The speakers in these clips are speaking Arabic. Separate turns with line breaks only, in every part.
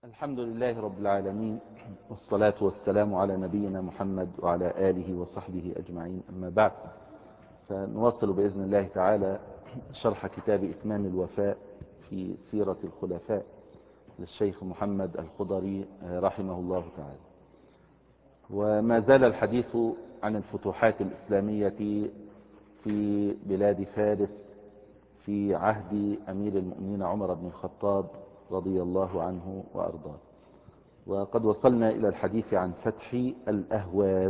الحمد لله رب العالمين، والصلاة والسلام على نبينا محمد وعلى آله وصحبه أجمعين. أما بعد، فنواصل بإذن الله تعالى شرح كتاب إتمام الوفاء في سيرة الخلفاء للشيخ محمد الخضري رحمه الله تعالى. وما زال الحديث عن الفتوحات الإسلامية في بلاد فارس في عهد أمير المؤمنين عمر بن الخطاب رضي الله عنه وأرضاه. وقد وصلنا إلى الحديث عن فتح الأهواز.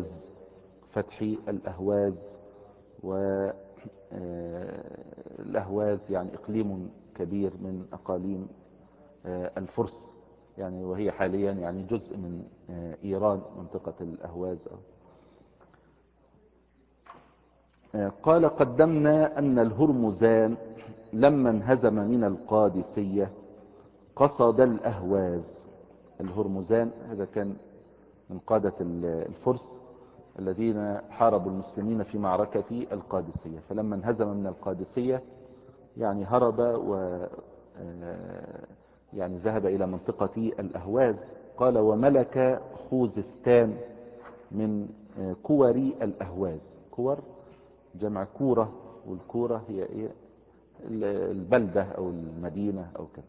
والأهواز يعني إقليم كبير من أقاليم الفرس، يعني وهي حاليا يعني جزء من إيران، منطقة الأهواز. قال: قدمنا أن الهرمزان لما انهزم من القادسية قصد الأهواز. الهرمزان هذا كان من قادة الفرس الذين حاربوا المسلمين في معركة القادسية، فلما انهزم من القادسية يعني هرب و يعني ذهب إلى منطقة الأهواز. قال: وملك خوزستان من كور الأهواز. كور جمع كورة، والكورة هي إيه؟ البلدة أو المدينة أو كذا.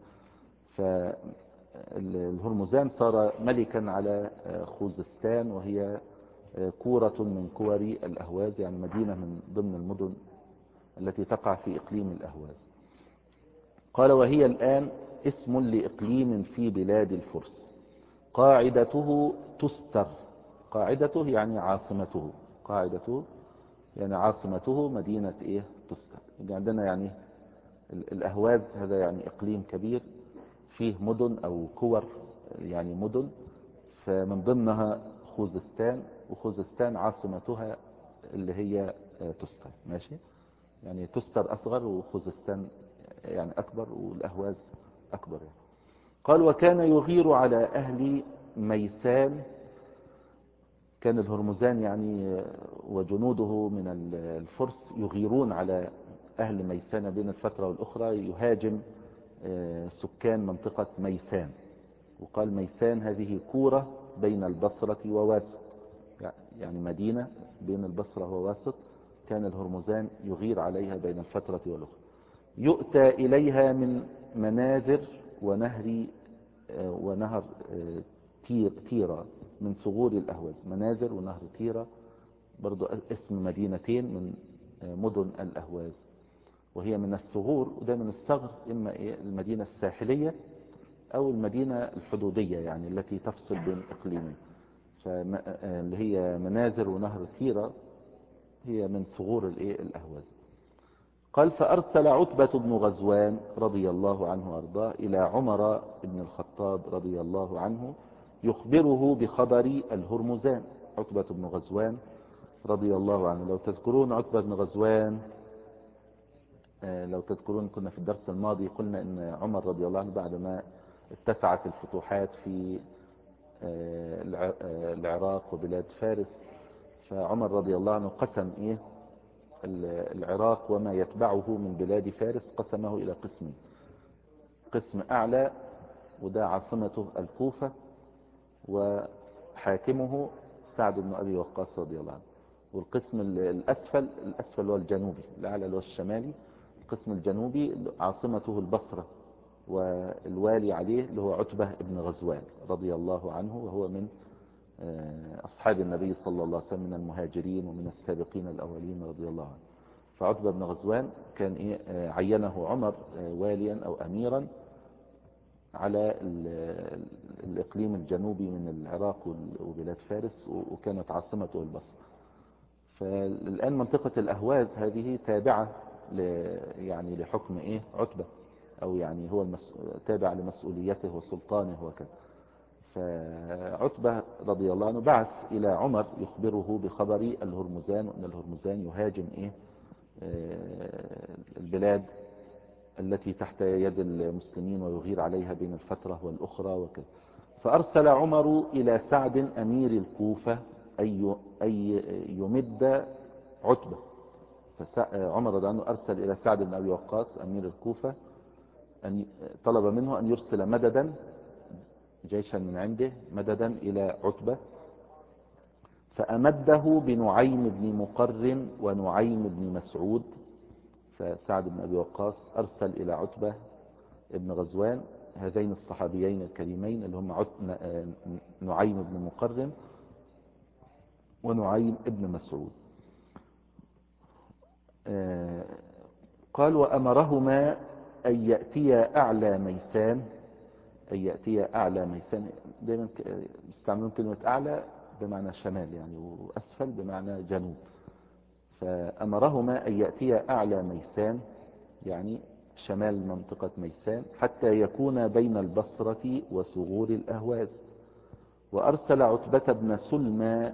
فالهرمزان صار ملكا على خوزستان، وهي كورة من كور الأهواز، يعني مدينة من ضمن المدن التي تقع في إقليم الأهواز. قال: وهي الآن اسم لإقليم في بلاد الفرس، قاعدته تستر. قاعدته يعني عاصمته، قاعدته يعني عاصمته مدينة إيه؟ تستر. يعني عندنا يعني الأهواز هذا يعني إقليم كبير فيه مدن أو كور، يعني مدن، فمن ضمنها خوزستان، وخوزستان عاصمتها اللي هي تستر. ماشي، يعني تستر أصغر وخوزستان يعني أكبر، والأهواز أكبر يعني. قال: وكان يغير على أهل ميسان. كان الهرمزان يعني وجنوده من الفرس يغيرون على أهل ميسان بين الفترة والأخرى، يهاجم سكان منطقة ميسان. وقال: ميسان هذه كورة بين البصرة وواسط، يعني مدينة بين البصرة وواسط، كان الهرمزان يغير عليها بين الفترة والأخرى. يؤتى إليها من منازر ونهر تيرا من ثغور الأهواز. منازر ونهر تيرا برضو اسم مدينتين من مدن الأهواز، وهي من الثغور. وده من الثغر إما المدينة الساحلية أو المدينة الحدودية، يعني التي تفصل بين إقليمين، اللي هي منازر ونهر تيرا هي من ثغور الأهواز. قال: فأرسل عتبة بن غزوان رضي الله عنه وأرضاه إلى عمر بن الخطاب رضي الله عنه يخبره بخبر الهرمزان. عتبة بن غزوان رضي الله عنه، لو تذكرون عتبة بن غزوان، لو تذكرون كنا في الدرس الماضي قلنا إن عمر رضي الله عنه بعدما اتسعت الفتوحات في العراق وبلاد فارس، فعمر رضي الله عنه قسم العراق وما يتبعه من بلاد فارس، قسمه إلى قسمين: قسم أعلى وده عاصمته الكوفة وحاكمه سعد بن أبي وقاص رضي الله عنه، والقسم الأسفل هو الجنوبي، الأعلى اللي هو الشمالي. القسم الجنوبي عاصمته البصرة، والوالي عليه اللي هو عتبة بن غزوان رضي الله عنه، وهو من أصحاب النبي صلى الله عليه وسلم، من المهاجرين ومن السابقين الأولين رضي الله عنه. فعتبة بن غزوان كان عينه عمر واليا أو أميرا على الإقليم الجنوبي من العراق وبلاد فارس، وكانت عاصمته البصرة. فالآن منطقة الأهواز هذه تابعة يعني لحكم عتبة، أو يعني هو تابع لمسؤوليته وسلطانه وكذا. فعتبة رضي الله عنه بعث إلى عمر يخبره بخبر الهرمزان، وأن الهرمزان يهاجم البلاد التي تحت يد المسلمين ويغير عليها بين الفترة والأخرى وكذا. فأرسل عمر إلى سعد أمير الكوفة أي يمد عتبة. فعمر رضي الله عنه أرسل إلى سعد بن أبي وقاص أمير الكوفة، طلب منه أن يرسل مددا جيشا من عنده مددا إلى عتبة، فأمده بنعيم بن مقرن ونعيم بن مسعود. فسعد بن أبي وقاص أرسل إلى عتبة ابن غزوان هذين الصحابيين الكريمين اللي هم نعيم بن مقرن ونعيم بن مسعود. قال وأمرهما أن يأتيا أعلى ميسان. أن يأتيا أعلى ميسان، دائما يستعملون كلمة أعلى بمعنى شمال يعني، وأسفل بمعنى جنوب. فأمرهما أن يأتيا أعلى ميسان يعني شمال منطقة ميسان، حتى يكون بين البصرة وثغور الأهواز. وأرسل عتبة بن سلمى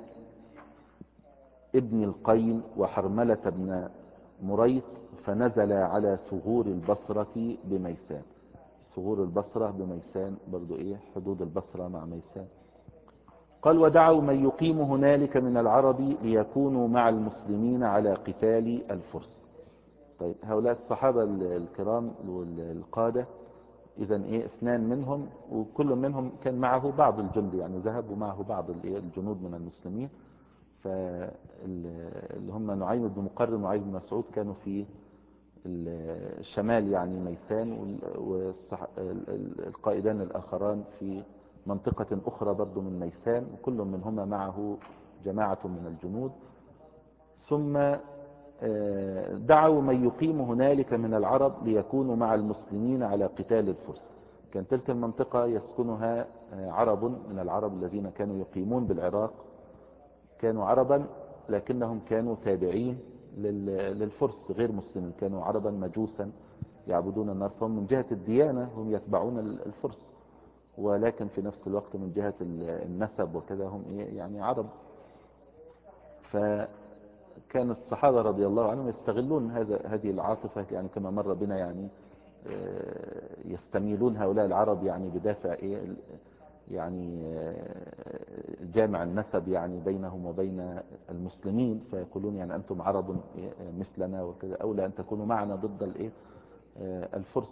ابن القين وحرملة بن مريط، فنزل على ثغور البصرة بميسان. ثغور البصرة بميسان برضو حدود البصرة مع ميسان. قال ودعوا من يقيم هنالك من العرب ليكونوا مع المسلمين على قتال الفرس. طيب هؤلاء الصحابة الكرام والقادة إذن اثنان منهم، وكل منهم كان معه بعض الجند، يعني ذهبوا معه بعض الجنود من المسلمين. فاللي هم نعيم بن مقرن ونعيم بن مسعود كانوا في الشمال يعني ميسان، والقائدان الآخران في منطقة أخرى برضو من ميسان، وكل منهما معه جماعة من الجنود. ثم دعوا من يقيم هنالك من العرب ليكونوا مع المسلمين على قتال الفرس. كانت تلك المنطقة يسكنها عرب من العرب الذين كانوا يقيمون بالعراق، كانوا عربا لكنهم كانوا تابعين للفرس غير مسلمين، كانوا عربا مجوسا يعبدون النار، فهم من جهة الديانة هم يتبعون الفرس، ولكن في نفس الوقت من جهة النسب وكذا هم يعني عرب. فكان الصحابة رضي الله عنهم يستغلون هذه العاطفة، يعني كما مر بنا يعني يستميلون هؤلاء العرب يعني بدافع يعني جامع النسب يعني بينهم وبين المسلمين، فيقولون يعني أنتم عرب مثلنا وكذا، أولى أن تكونوا معنا ضد الفرس.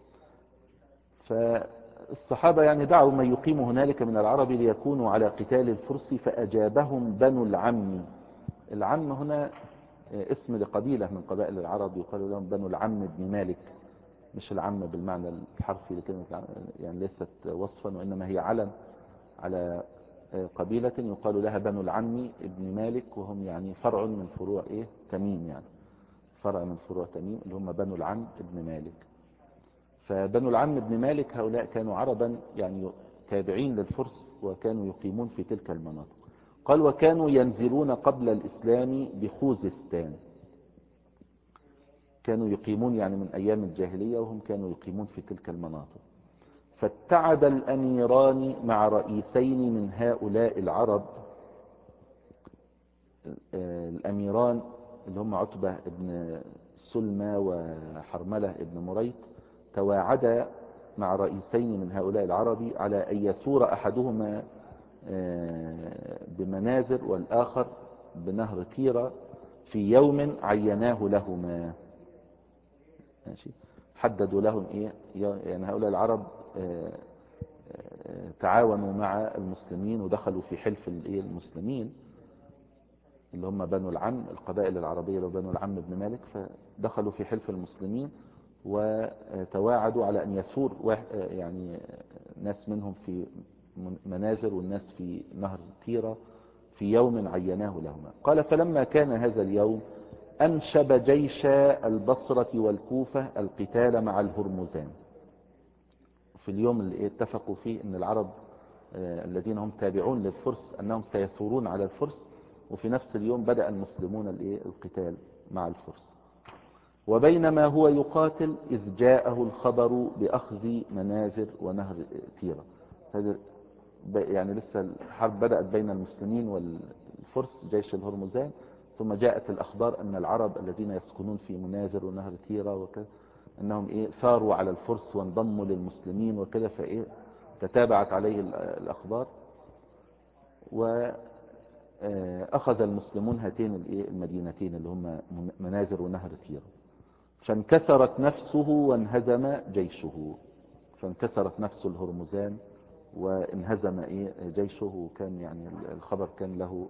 فالصحابة يعني دعوا من يقيم هنالك من العرب ليكونوا على قتال الفرس، فأجابهم بنو العم. العم هنا اسم لقبيلة من قبائل العرب يقال لهم بنو العم بن مالك، مش العم بالمعنى الحرفي لكلمة يعني ليست وصفا، وإنما هي علم على قبيلة يقال لها بنو العم ابن مالك، وهم يعني فرع من فروع تميم، يعني فرع من فروع تميم اللي هم بنو العم ابن مالك. فبنو العم ابن مالك هؤلاء كانوا عربا يعني تابعين للفرس، وكانوا يقيمون في تلك المناطق. قال وكانوا ينزلون قبل الإسلام بخوزستان، كانوا يقيمون يعني من أيام الجاهلية وهم كانوا يقيمون في تلك المناطق. فاتعد الأميران مع رئيسين من هؤلاء العرب، الأميران اللي هم عتبة ابن سلمى وحرملة ابن مريط، تواعدا مع رئيسين من هؤلاء العرب على أن يثور أحدهما بمنازر والآخر بنهر كيرة في يوم عيناه لهما. ماشي، حددوا لهم يعني هؤلاء العرب تعاونوا مع المسلمين ودخلوا في حلف المسلمين اللي هم بنو العم، القبائل العربية اللي بنو العم بن مالك، فدخلوا في حلف المسلمين وتواعدوا على أن يثور يعني ناس منهم في منازل والناس في نهر تيرة في يوم عيناه لهما. قال فلما كان هذا اليوم أنشب جيش البصرة والكوفة القتال مع الهرمزان. في اليوم اللي اتفقوا فيه أن العرب الذين هم تابعون للفرس أنهم سيثورون على الفرس، وفي نفس اليوم بدأ المسلمون القتال مع الفرس. وبينما هو يقاتل إذ جاءه الخبر بأخذ منازر ونهر تيرة. يعني لسه الحرب بدأت بين المسلمين والفرس جيش الهرمزان، ثم جاءت الأخبار أن العرب الذين يسكنون في منازر ونهر تيرة وكذا أنهم ثاروا على الفرس وانضموا للمسلمين وكذا، تتابعت عليه الأخبار، وأخذ المسلمون هاتين المدينتين اللي هم منازر ونهر تيرة. فانكسرت نفسه وانهزم جيشه. فانكسرت نفس الهرمزان وانهزم جيشه، وكان يعني الخبر كان له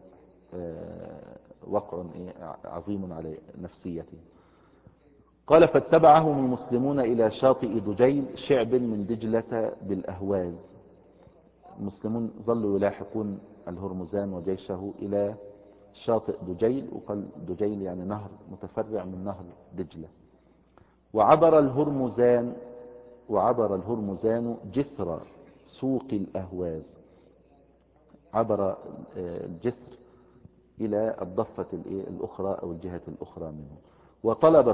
وقع عظيم على نفسيته. قال فاتبعهم المسلمون إلى شاطئ دجيل شعب من دجلة بالأهواز. المسلمون ظلوا يلاحقون الهرمزان وجيشه إلى شاطئ دجيل، وقال دجيل يعني نهر متفرع من نهر دجلة. وعبر الهرمزان جسر سوق الأهواز، عبر الجسر إلى الضفة الأخرى أو الجهة الأخرى منه، وطلب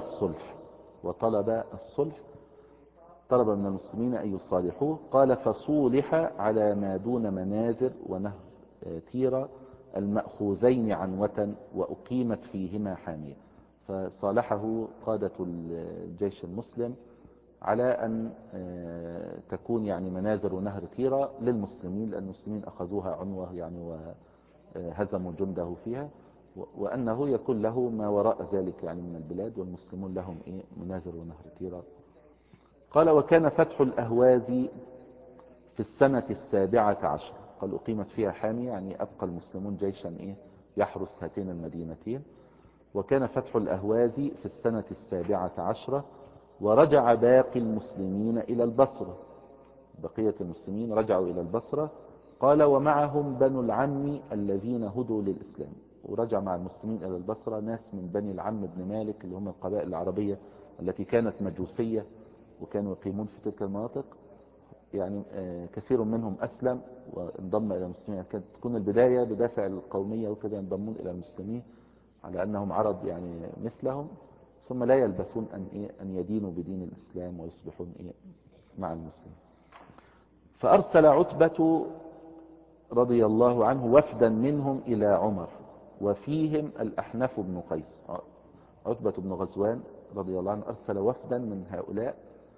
الصلح، طلب من المسلمين أن يصالحوه. قال فصولح على ما دون منازر ونهر تيرا المأخوذين عنوة وأقيمت فيهما حامية. فصالحه قادة الجيش المسلم على أن تكون يعني منازل ونهر تيرا للمسلمين، لأن المسلمين أخذوها عنوة يعني وهزموا جنده فيها، وأنه يكون له ما وراء ذلك يعني من البلاد، والمسلمون لهم منازل ونهر تيرا. قال وكان فتح الأهواز في السنة 17. قال أقيمت فيها حامية، يعني أبقى المسلمون جيشا يحرس هاتين المدينتين. وكان فتح الأهواز في السنة 17، ورجع باقي المسلمين إلى البصرة، بقية المسلمين رجعوا إلى البصرة. قال ومعهم بنو العم الذين هدوا للإسلام. ورجع مع المسلمين إلى البصرة ناس من بني العم بن مالك، اللي هم القبائل العربية التي كانت مجوسية وكانوا يقيمون في تلك المناطق. يعني كثير منهم أسلم وانضم إلى المسلمين. كانت تكون البداية بدافع القومية وكذا، ينضمون إلى المسلمين على أنهم عرب يعني مثلهم، ثم لا يلبثون أن يدينوا بدين الإسلام ويصبحون مع المسلمين. فأرسل عتبة رضي الله عنه وفدا منهم إلى عمر، وفيهم الأحنف بن قيس. عتبة بن غزوان رضي الله عنه أرسل وفدا من هؤلاء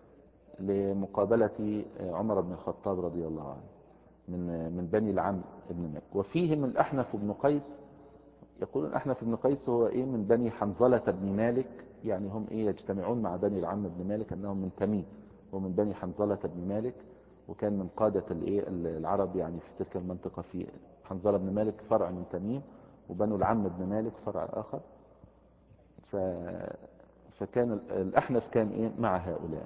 لمقابلة عمر بن الخطاب رضي الله عنه من بني العم بن مالك. وفيهم الأحنف بن قيس. يقولون الأحنف بن قيس هو من بني حنظلة بن مالك، يعني هم يجتمعون مع بني العم بن مالك أنهم من تميم، ومن بني حنظلة بن مالك، وكان من قادة العرب يعني في تلك المنطقة. في حنظلة بن مالك فرع من تميم، وبنو العم بن مالك فرع آخر. فكان الأحنف كان مع هؤلاء.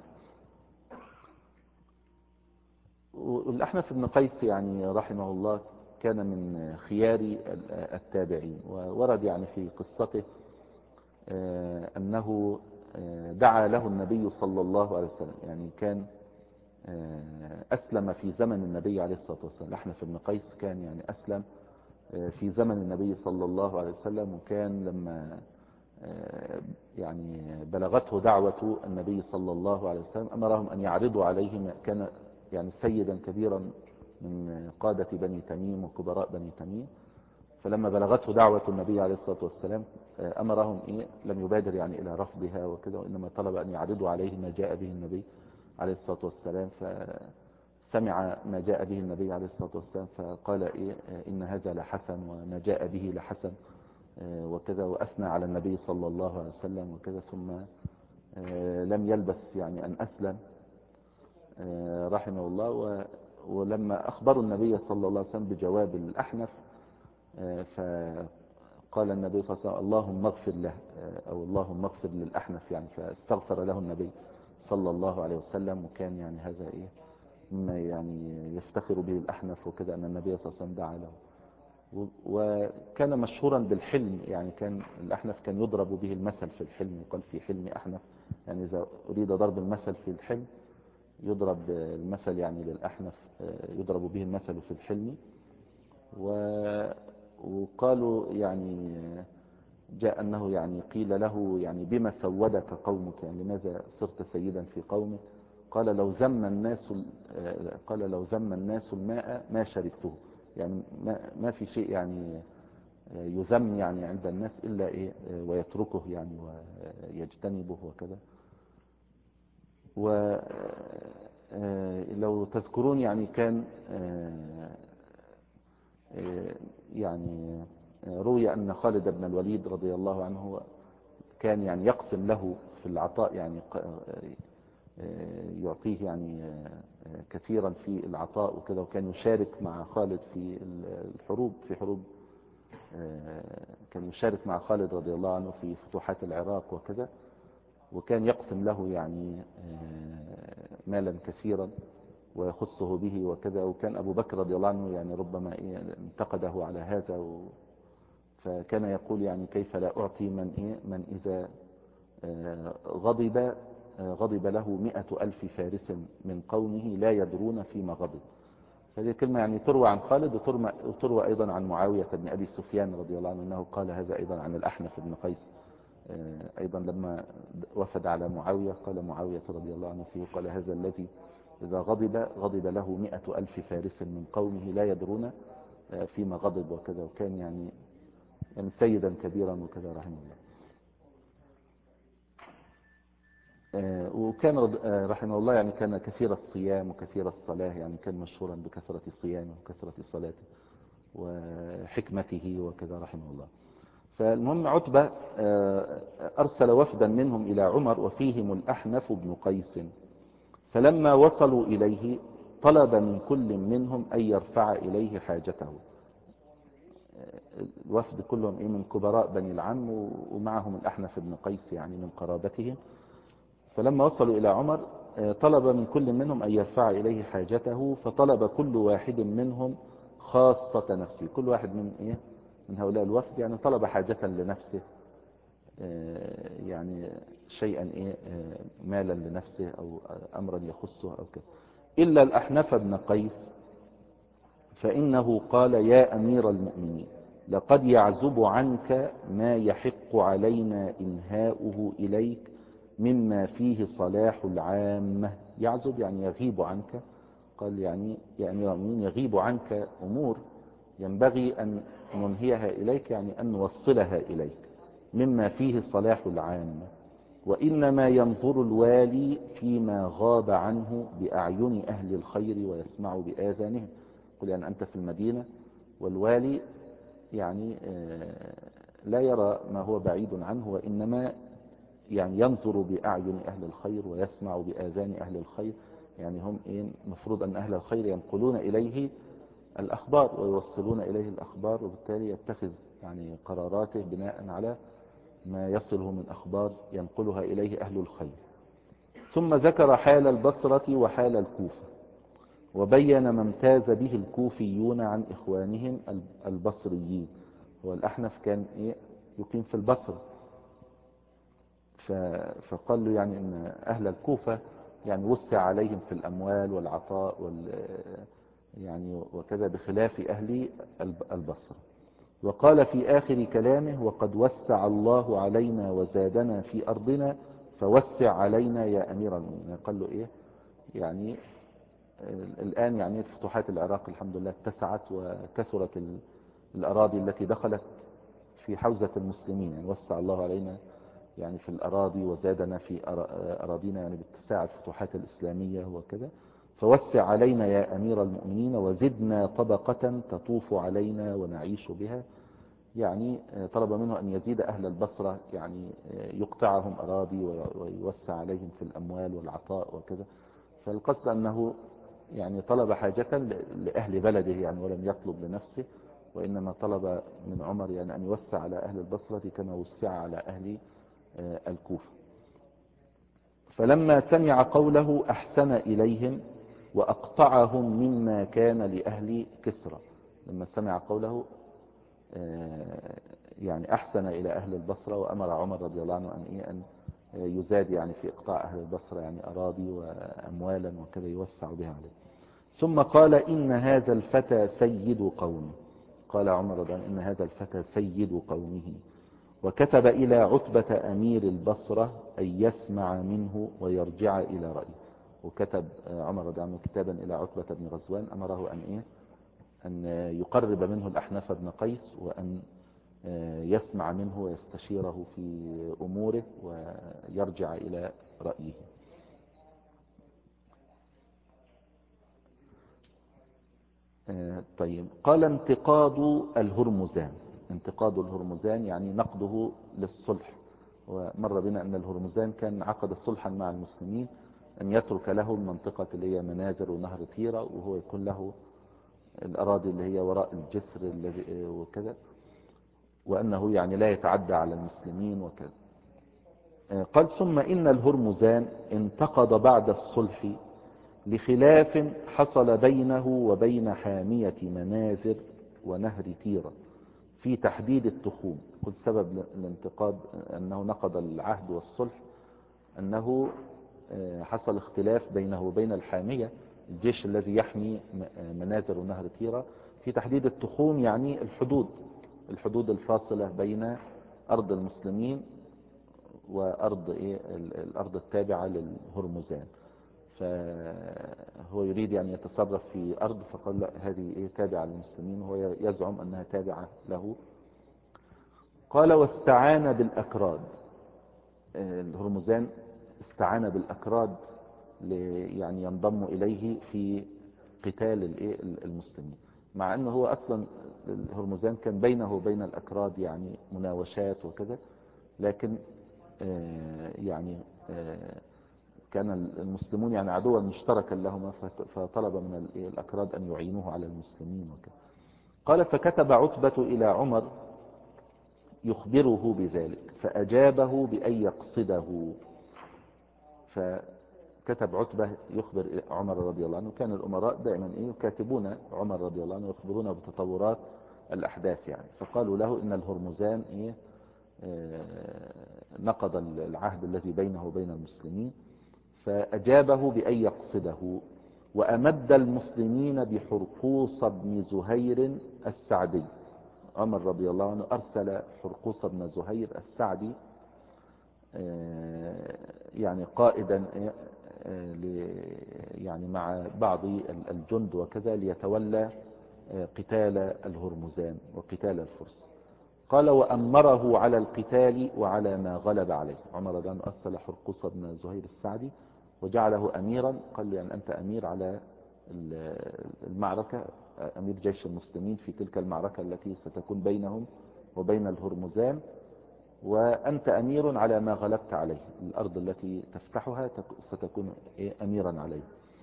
والأحنف بن قيس يعني رحمه الله كان من خيار التابعين، وورد يعني في قصته أنه دعا له النبي صلى الله عليه وسلم، يعني كان أسلم في زمن النبي عليه الصلاة والسلام. الأحنف بن قيس كان يعني أسلم في زمن النبي صلى الله عليه وسلم، وكان لما يعني بلغته دعوة النبي صلى الله عليه وسلم أمرهم أن يعرضوا عليه. كان يعني سيدا كبيرا من قادة بني تميم وكبراء بني تميم. فلما بلغته دعوة النبي عليه الصلاة والسلام أمرهم لم يبادر يعني إلى رفضها وكذا، وإنما طلب أن يعرضوا عليه ما جاء به النبي عليه الصلاة والسلام. فسمع ما جاء به النبي عليه الصلاة والسلام فقال إن هذا لحسن، وما جاء به لحسن وكذا، وأثنى على النبي صلى الله عليه وسلم وكذا. ثم لم يلبث يعني أن أسلم رحمه الله. ولما أخبروا النبي صلى الله عليه وسلم بجواب الأحنف فقال النبي صلى الله عليه وسلم اللهم اغفر له، أو اللهم اغفر للأحنف يعني. فاستغفر له النبي صلى الله عليه وسلم. وكان يعني هذا مما يعني يفتخر به الأحنف وكذا، أن النبي صلى الله عليه وسلم دعا له. وكان مشهورا بالحلم، يعني كان الأحنف كان يضرب به المثل في الحلم، يقال في حلم أحنف. يعني إذا أريد ضرب المثل في الحلم يضرب المثل يعني للأحنف، يضرب به المثل في الحلم. وقالوا يعني جاء أنه يعني قيل له يعني بما سودك قومك، يعني لماذا صرت سيدا في قومك؟ قال لو زم الناس الماء ما شربته. يعني ما في شيء يعني يذم يعني عند الناس إلا ويتركه يعني ويجتنبه وكذا. ولو تذكرون يعني كان يعني روي أن خالد بن الوليد رضي الله عنه كان يعني يقسم له في العطاء، يعني يعطيه يعني كثيرا في العطاء وكذا، وكان يشارك مع خالد في الحروب، في حروب كان يشارك مع خالد رضي الله عنه في فتوحات العراق وكذا، وكان يقسم له يعني مالا كثيرا ويخصه به وكذا. وكان أبو بكر رضي الله عنه يعني ربما انتقده على هذا، فكان يقول يعني كيف لا أعطي من إذا غضب له 100,000 فارس من قومه لا يدرون فيما غضب. هذه كلمة يعني تروى عن خالد، وتروى أيضا عن معاوية بن أبي سفيان رضي الله عنه أنه قال هذا أيضا عن الأحنف بن قيس أيضا لما وفد على معاوية، قال معاوية رضي الله عنه فيه، قال هذا الذي إذا غضب له 100,000 فارس من قومه لا يدرون فيما غضب وكذا. وكان يعني سيدا كبيرا وكذا رحمه الله. وكان رحمه الله يعني كان كثير الصيام وكثير الصلاة، يعني كان مشهورا بكثرة صيامه وكثرة صلاته وحكمته وكذا رحمه الله. فالمهم عتبة أرسل وفدا منهم إلى عمر وفيهم الأحنف بن قيس، فلما وصلوا إليه طلب من كل منهم أن يرفع إليه حاجته. الوفد كلهم من كبراء بني العم، ومعهم الأحنف بن قيس يعني من قرابتهم. فلما وصلوا إلى عمر طلب من كل منهم أن يرفع إليه حاجته، فطلب كل واحد منهم خاصة نفسه. كل واحد من هؤلاء الوفد يعني طلب حاجة لنفسه، يعني شيئا مالا لنفسه أو أمرا يخصه أو كذا، إلا الأحنف بن قيس، فإنه قال يا أمير المؤمنين لقد يعزب عنك ما يحق علينا إنهاؤه إليك مما فيه صلاح العامة. يعزب يعني يغيب عنك، قال يعني يا أمير المؤمنين يغيب عنك أمور ينبغي أن ننهيها إليك، يعني أن نوصلها إليك، مما فيه صلاح العامة، وإنما ينظر الوالي فيما غاب عنه بأعين أهل الخير ويسمع بآذانهم. قل يعني أنت في المدينة والوالي يعني لا يرى ما هو بعيد عنه، وإنما يعني ينظر بأعين أهل الخير ويسمع بآذان أهل الخير. يعني هم مفروض أن أهل الخير ينقلون إليه الأخبار ويوصلون إليه الأخبار، وبالتالي يتخذ يعني قراراته بناء على ما يصله من أخبار ينقلها إليه أهل الخير. ثم ذكر حال البصرة وحال الكوفة، وبين ما امتاز به الكوفيون عن إخوانهم البصريين. والأحنف كان يقيم في البصرة، فقال له يعني أن أهل الكوفة يعني وسع عليهم في الأموال والعطاء يعني وكذا، بخلاف أهل البصرة. وقال في آخر كلامه وقد وسع الله علينا وزادنا في أرضنا فوسع علينا يا أمير المؤمنين. قال له يعني الآن يعني فتوحات العراق الحمد لله اتسعت وكثرت الأراضي التي دخلت في حوزة المسلمين، يعني وسع الله علينا يعني في الأراضي وزادنا في أراضينا يعني باتساع الفتوحات الإسلامية وكذا. فوسع علينا يا أمير المؤمنين وزدنا طبقة تطوف علينا ونعيش بها. يعني طلب منه أن يزيد أهل البصرة، يعني يقطعهم أراضي ويوسع عليهم في الأموال والعطاء وكذا. فالقصد أنه يعني طلب حاجة لأهل بلده يعني، ولم يطلب لنفسه، وإنما طلب من عمر يعني أن يوسع على أهل البصرة كما وسع على أهل الكوفة. فلما سمع قوله أحسن إليهم وأقطعهم مما كان لأهل كسرى. لما سمع قوله يعني أحسن إلى أهل البصرة، وأمر عمر رضي الله عنه أن يزاد يعني في إقطاع أهل البصرة يعني أراضي وأموالا وكذا يوسع بها عليه. ثم قال إن هذا الفتى سيد قومه. قال عمر رضي الله عنه إن هذا الفتى سيد قومه. وكتب إلى عتبة أمير البصرة أن يسمع منه ويرجع إلى رأيه. وكتب عمر رضي الله عنه كتابا إلى عتبة بن غزوان أمره أن يقرب منه الأحنف بن قيس، وأن يسمع منه ويستشيره في أموره ويرجع إلى رأيه. طيب، قال انتقاد الهرمزان. انتقاد الهرمزان يعني نقده للصلح. ومر بنا أن الهرمزان كان عقد صلحا مع المسلمين، أن يترك له المنطقة اللي هي منازل ونهر تيرة، وهو يكون له الأراضي اللي هي وراء الجسر الذي وكذا، وأنه يعني لا يتعدى على المسلمين وكذا. قال ثم إن الهرمزان انتقض بعد الصلح لخلاف حصل بينه وبين حامية منازل ونهر تيرة في تحديد التخوم. قلت سبب الانتقاد أنه نقض العهد والصلح أنه حصل اختلاف بينه وبين الحامية، الجيش الذي يحمي منازل ونهر تيرة، في تحديد التخوم، يعني الحدود الفاصلة بين أرض المسلمين وأرض الأرض التابعة للهرمزان. فهو يريد يعني يتصرف في أرض، فقال لا هذه تابعة للمسلمين، وهو يزعم أنها تابعة له. قال واستعان بالأكراد، الهرمزان استعان بالأكراد يعني ينضم إليه في قتال المسلمين، مع أنه هو أصلا الهرمزان كان بينه وبين الأكراد يعني مناوشات وكذا، لكن يعني كان المسلمون يعني عدوا مشتركا لهما، فطلب من الأكراد أن يعينوه على المسلمين وكذا. قال فكتب عتبة إلى عمر يخبره بذلك فأجابه بأن يقصده. فكتب عتبة يخبر عمر رضي الله عنه، كان الأمراء دائما يكاتبون عمر رضي الله عنه ويخبرونه بتطورات الأحداث يعني. فقالوا له إن الهرمزان نقض العهد الذي بينه وبين المسلمين، فأجابه بأن يقصده. وأمد المسلمين بحرقوص بن زهير السعدي. عمر رضي الله عنه أرسل حرقوص بن زهير السعدي يعني قائدا يعني مع بعض الجند وكذا ليتولى قتال الهرمزان وقتال الفرس. قال وأمره على القتال وعلى ما غلب عليه. عمر رضي الله عنه أرسل حرقوص بن زهير السعدي وجعله أميرا، قال له يعني أنت أمير على المعركة، أمير جيش المسلمين في تلك المعركة التي ستكون بينهم وبين الهرمزان، وأنت أمير على ما غلبت عليه، الأرض التي تفتحها ستكون أميرا عليه.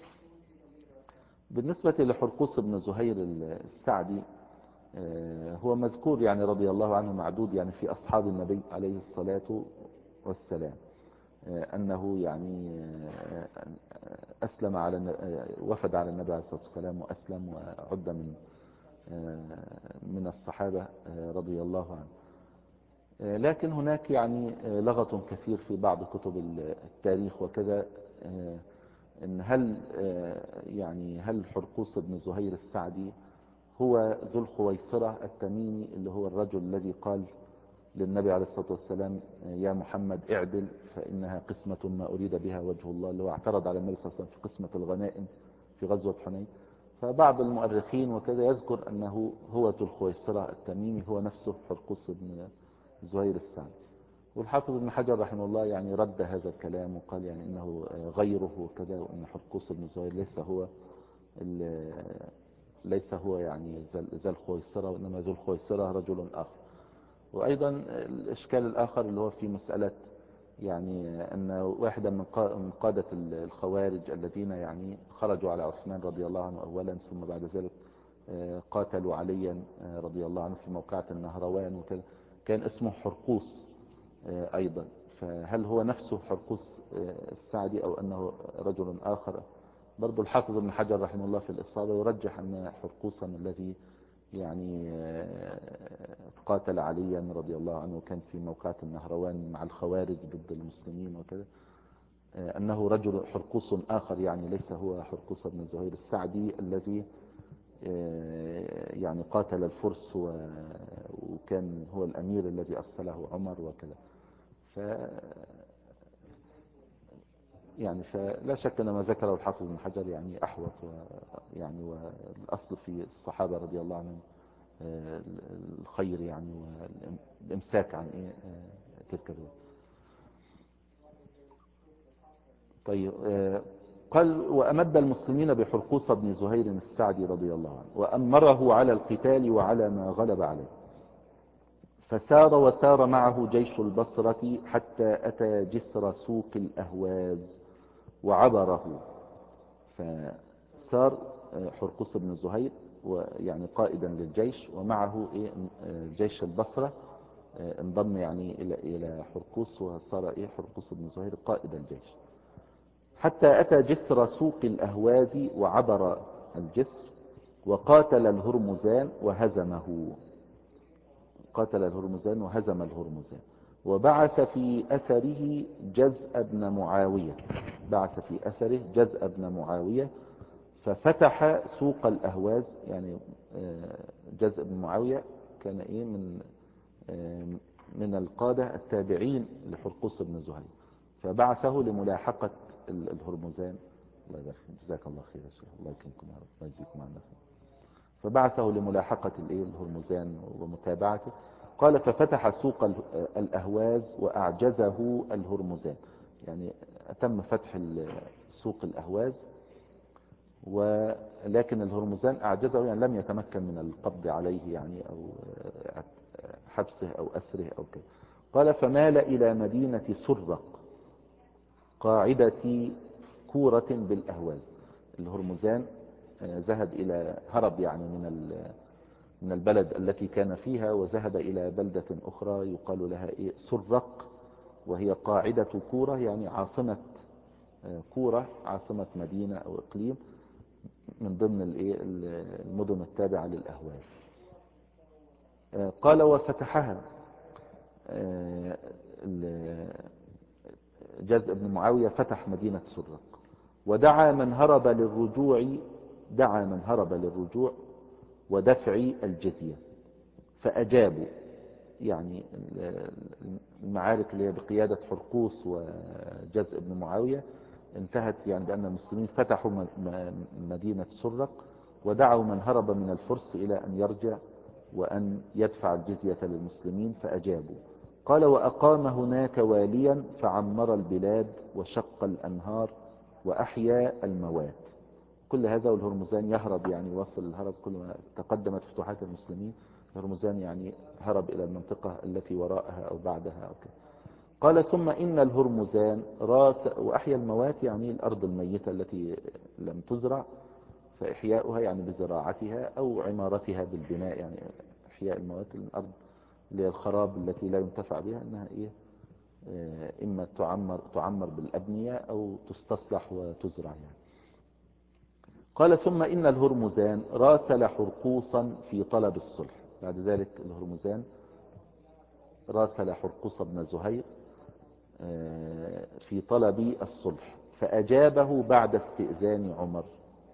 بالنسبة لحرقوص بن زهير السعدي هو مذكور يعني رضي الله عنه، معدود يعني في أصحاب النبي عليه الصلاة والسلام، أنه يعني أسلم وفد على النبي عليه الصلاة والسلام وأسلم وعد من الصحابة رضي الله عنه. لكن هناك يعني لغط كثير في بعض كتب التاريخ وكذا، إن هل حرقوص بن زهير السعدي هو ذو الخويصرة التميمي اللي هو الرجل الذي قال للنبي عليه الصلاة والسلام يا محمد اعدل فإنها قسمة ما أريد بها وجه الله، اللي هو اعترض على النبي صلى الله عليه وسلم في قسمة الغنائم في غزوة حنين. فبعض المؤرخين وكذا يذكر أنه هو ذو الخويصرة التميمي، هو نفسه حرقوص بن زهير السعدي. والحافظ ابن حجر رحمه الله يعني رد هذا الكلام وقال يعني إنه غيره وكذا، وأن حرقوص بن زهير ليس هو يعني ذا الخويصرة، وإنما ذو الخويصرة رجل آخر. وأيضا الإشكال الآخر اللي هو في مسألة يعني أن واحدا من قادة الخوارج الذين يعني خرجوا على عثمان رضي الله عنه أولا، ثم بعد ذلك قاتلوا عليا رضي الله عنه في موقعة النهروان وكذا، كان اسمه حرقوص أيضا. فهل هو نفسه حرقوص السعدي أو أنه رجل آخر؟ برضو الحافظ ابن حجر رحمه الله في الإصابة يرجح أن حرقوصا الذي يعني قاتل عليا رضي الله عنه وكان في موقعة النهروان مع الخوارج ضد المسلمين وكذا، أنه رجل حرقوص آخر، يعني ليس هو حرقوص بن زهير السعدي الذي يعني قاتل الفرس وكان هو الأمير الذي أرسله عمر وكذا. فلا شك أن ما ذكره الحافظ بن حجر يعني أحوط، يعني والأصل في الصحابة رضي الله عنهم الخير يعني، والإمساك عن تلك الرواية. طيب قال وأمد المسلمين بحرقوص بن زهير السعدي رضي الله عنه وأمره على القتال وعلى ما غلب عليه. فسار وسار معه جيش البصرة حتى أتى جسر سوق الأهواز وعبره، فصار حرقوس بن زهير ويعني قائدا للجيش، ومعه جيش البصرة انضم يعني إلى حرقوس، وصار حرقوس بن زهير قائد الجيش، حتى أتى جسر سوق الأهواز وعبر الجسر وقاتل الهرمزان وهزمه، قاتل الهرمزان وهزم الهرمزان، وبعث في أثره جزء بن معاوية، بعث في أثره جزء بن معاوية ففتح سوق الأهواز. يعني جزء بن معاوية كان من القادة التابعين لحرقوس بن زهير، فبعثه لملاحقة الهرمزان. الله يبارك فيك، جزاك الله خير يا شيخ، الله يكرمكم يا رب، الله يجزيكم عنا خير. فبعثه لملاحقة الهرمزان ومتابعته. قال ففتح سوق الأهواز وأعجزه الهرمزان، يعني أتم فتح سوق الأهواز، ولكن الهرمزان أعجزه، يعني لم يتمكن من القبض عليه يعني أو حبسه أو أسره أو كذا. قال فمال إلى مدينة سرق قاعدة كورة بالأهواز. الهرمزان هرب يعني من البلد التي كان فيها، وذهب إلى بلدة أخرى يقال لها سرق، وهي قاعدة كورة، يعني عاصمة كورة، عاصمة مدينة أو إقليم من ضمن المدن التابعة للأهواز. قال وفتحها جزء بن معاوية، فتح مدينة سرق، ودعا من هرب للرجوع ودفع الجزية فأجابوا. يعني المعارك اللي هي بقيادة حرقوس وجزء بن معاوية انتهت يعني بأن المسلمين فتحوا مدينة سرق، ودعوا من هرب من الفرس إلى أن يرجع وأن يدفع الجزية للمسلمين فأجابوا. قال وأقام هناك واليا فعمر البلاد وشق الأنهار وأحيا الموات. كل هذا والهرمزان يهرب، يعني وصل الهرب كل ما تقدمت فتوحات المسلمين، الهرمزان يعني هرب إلى المنطقة التي وراءها أو بعدها أو كده. قال ثم إن الهرمزان وأحيا الموات، يعني الأرض الميتة التي لم تزرع، فإحياؤها يعني بزراعتها أو عمارتها بالبناء، يعني إحياء الموات، الأرض اللي هي الخراب التي لا ينتفع بها، إنها إما تعمر بالأبنية أو تستصلح وتزرع يعني. قال ثم إن الهرمزان راسل حرقوسا في طلب الصلح. بعد ذلك الهرمزان راسل حرقوس بن زهير في طلب الصلح فأجابه بعد استئذان عمر.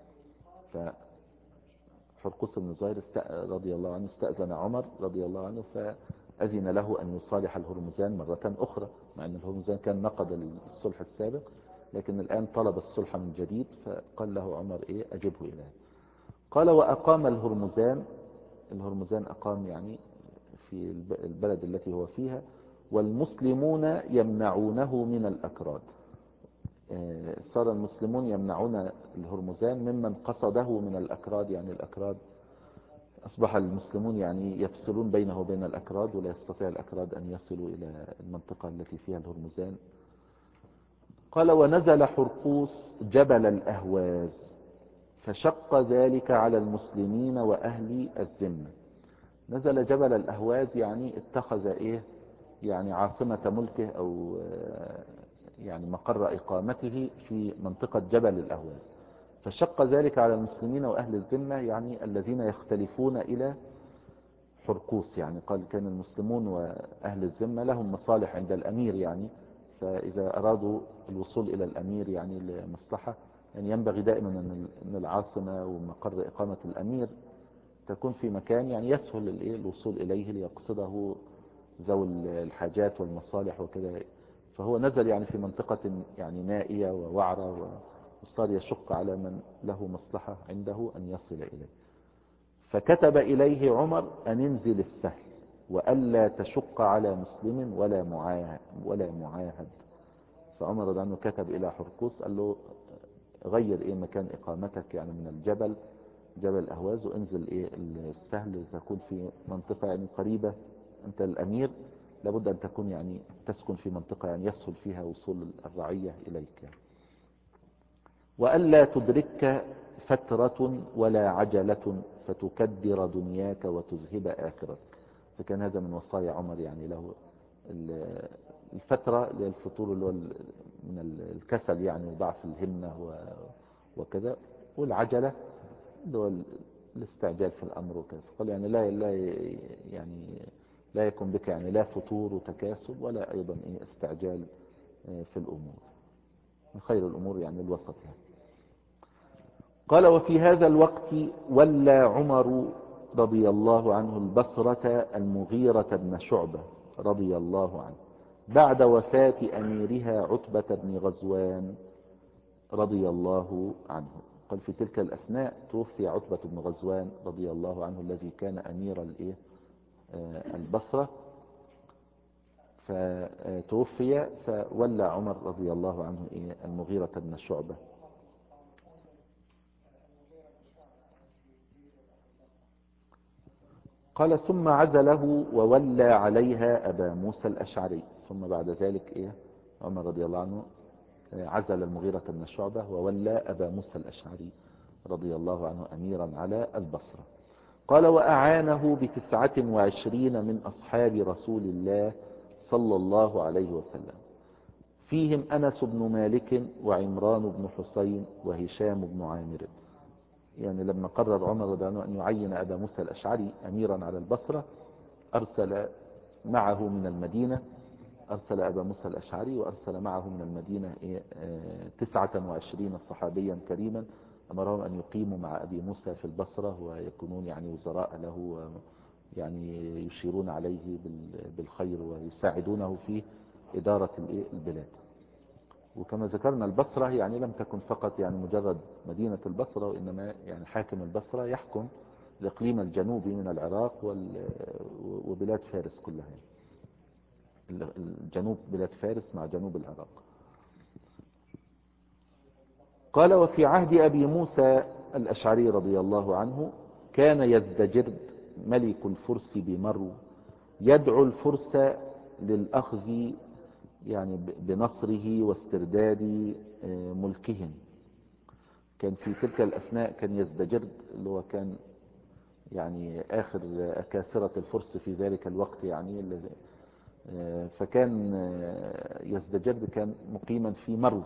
فحرقوس بن زهير رضي الله عنه استأذن عمر رضي الله عنه فأذن له أن يصالح الهرمزان مرة أخرى، مع أن الهرمزان كان نقض الصلح السابق، لكن الآن طلب الصلح من جديد، فقال له عمر أجبه إليه. قال وأقام الهرمزان أقام يعني في البلد التي هو فيها، والمسلمون يمنعونه من الأكراد. صار المسلمون يمنعون الهرمزان ممن قصده من الأكراد، يعني الأكراد أصبح المسلمون يعني يفصلون بينه وبين الأكراد، ولا يستطيع الأكراد أن يصلوا إلى المنطقة التي فيها الهرمزان. قال ونزل حرقوس جبل الأهواز فشق ذلك على المسلمين وأهل الذمة. نزل جبل الأهواز يعني اتخذ يعني عاصمة ملكه أو يعني مقر إقامته في منطقة جبل الأهواز، فشق ذلك على المسلمين وأهل الذمة، يعني الذين يختلفون إلى حرقوس. يعني قال كان المسلمون وأهل الذمة لهم مصالح عند الأمير، يعني فإذا أرادوا الوصول إلى الأمير يعني لمصلحة، يعني ينبغي دائما أن العاصمة ومقر إقامة الأمير تكون في مكان يعني يسهل الوصول إليه ليقصده ذوي الحاجات والمصالح وكذا. فهو نزل يعني في منطقة يعني نائية ووعرة، وصار يشق على من له مصلحة عنده أن يصل إليه. فكتب إليه عمر أن انزل السهل وألا تشق على مسلم ولا معاهد. فعمر رضي الله عنه كتب إلى حرقوس قال له غير مكان إقامتك يعني من الجبل، جبل الأهواز، وانزل السهل، تكون في منطقة يعني قريبة. أنت الأمير لابد أن تكون يعني تسكن في منطقة يعني يسهل فيها وصول الرعية إليك يعني. وألا تدركك فترة ولا عجلة فتكدر دنياك وتذهب آخرتك. فكان هذا من وصايا عمر يعني له. الفترة اللي هي الفطور اللي هو من الكسل يعني وضعف الهمة وكذا، والعجلة اللي هو الاستعجال في الأمر وكذا. قال يعني يعني لا يكون بك يعني لا فتور وتكاسل ولا أيضا استعجال في الأمور. من خير الأمور يعني الوسط يعني. قال وفي هذا الوقت ولى عمر رضي الله عنه البصرة المغيرة بن شعبة رضي الله عنه بعد وفاة أميرها عتبة بن غزوان رضي الله عنه. قال في تلك الأثناء توفي عتبة بن غزوان رضي الله عنه الذي كان أمير البصرة، فتوفي فولى عمر رضي الله عنه المغيرة بن شعبة. قال ثم عزله وولى عليها أبا موسى الأشعري. ثم بعد ذلك عمر رضي الله عنه عزل المغيرة بن شعبة وولى أبا موسى الأشعري رضي الله عنه أميرا على البصرة. قال وأعانه ب29 من أصحاب رسول الله صلى الله عليه وسلم، فيهم أنس بن مالك وعمران بن حسين وهشام بن عامر. يعني لما قرر عمر رضي الله عنه أن يعين أبا موسى الأشعري أميرا على البصرة، أرسل معه من المدينة، أرسل أبا موسى الأشعري وأرسل معه من المدينة 29 صحابيا كريما، أمرهم أن يقيموا مع أبي موسى في البصرة ويكونون يعني وزراء له، يعني يشيرون عليه بالخير ويساعدونه في إدارة البلاد. وكما ذكرنا البصرة يعني لم تكن فقط يعني مجرد مدينة البصرة، وإنما يعني حاكم البصرة يحكم الإقليم الجنوبي من العراق وبلاد فارس كلها، الجنوب بلاد فارس مع جنوب العراق. قال وفي عهد أبي موسى الأشعري رضي الله عنه كان يزدجرد ملك الفرس بمرو يدعو الفرس للأخذ يعني بنصره واسترداد ملكهم. كان في تلك الأثناء كان يزدجرد اللي هو كان يعني آخر أكاسرة الفرس في ذلك الوقت يعني، فكان يزدجرد كان مقيما في مرو،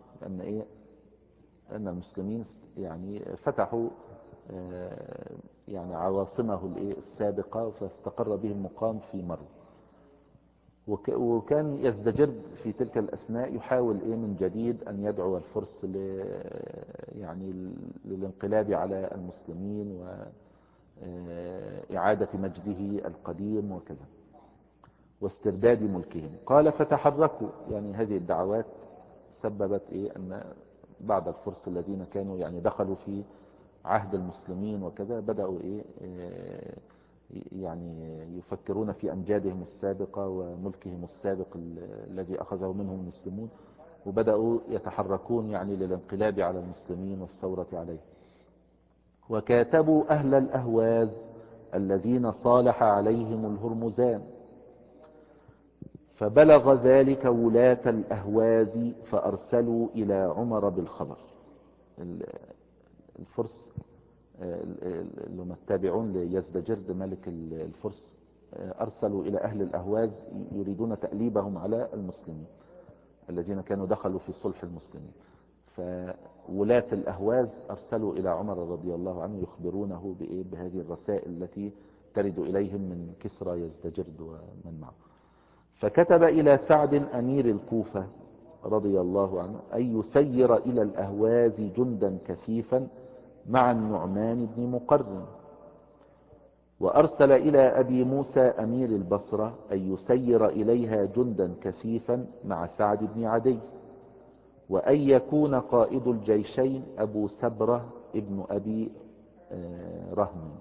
لأن المسلمين يعني فتحوا يعني عواصمه السابقة فاستقر به المقام في مرو. وكان يزدجرد في تلك الأثناء يحاول من جديد أن يدعو الفرس يعني للانقلاب على المسلمين وإعادة مجده القديم وكذا واسترداد ملكهم. قال فتحركوا، يعني هذه الدعوات سببت أن بعض الفرس الذين كانوا يعني دخلوا في عهد المسلمين وكذا بدأوا يعني يفكرون في أمجادهم السابقة وملكهم السابق الذي أخذه منهم المسلمون، وبدأوا يتحركون يعني للانقلاب على المسلمين والثورة عليه. وكاتبوا أهل الأهواز الذين صالح عليهم الهرمزان، فبلغ ذلك ولاة الأهواز فأرسلوا إلى عمر بالخبر. الفرس اللي هم التابعون ليزدجرد ملك الفرس أرسلوا إلى أهل الأهواز يريدون تأليبهم على المسلمين الذين كانوا دخلوا في صلح المسلمين. فولاة الأهواز أرسلوا إلى عمر رضي الله عنه يخبرونه بهذه الرسائل التي ترد إليهم من كسرى يزدجرد ومن معه. فكتب إلى سعد أمير الكوفة رضي الله عنه أن يسير إلى الأهواز جندا كثيفا مع النعمان بن مقرن، وأرسل إلى أبي موسى أمير البصرة أن يسير إليها جندا كثيفا مع سعد بن عدي، وأن يكون قائد الجيشين أبو سبرة ابن أبي رهم.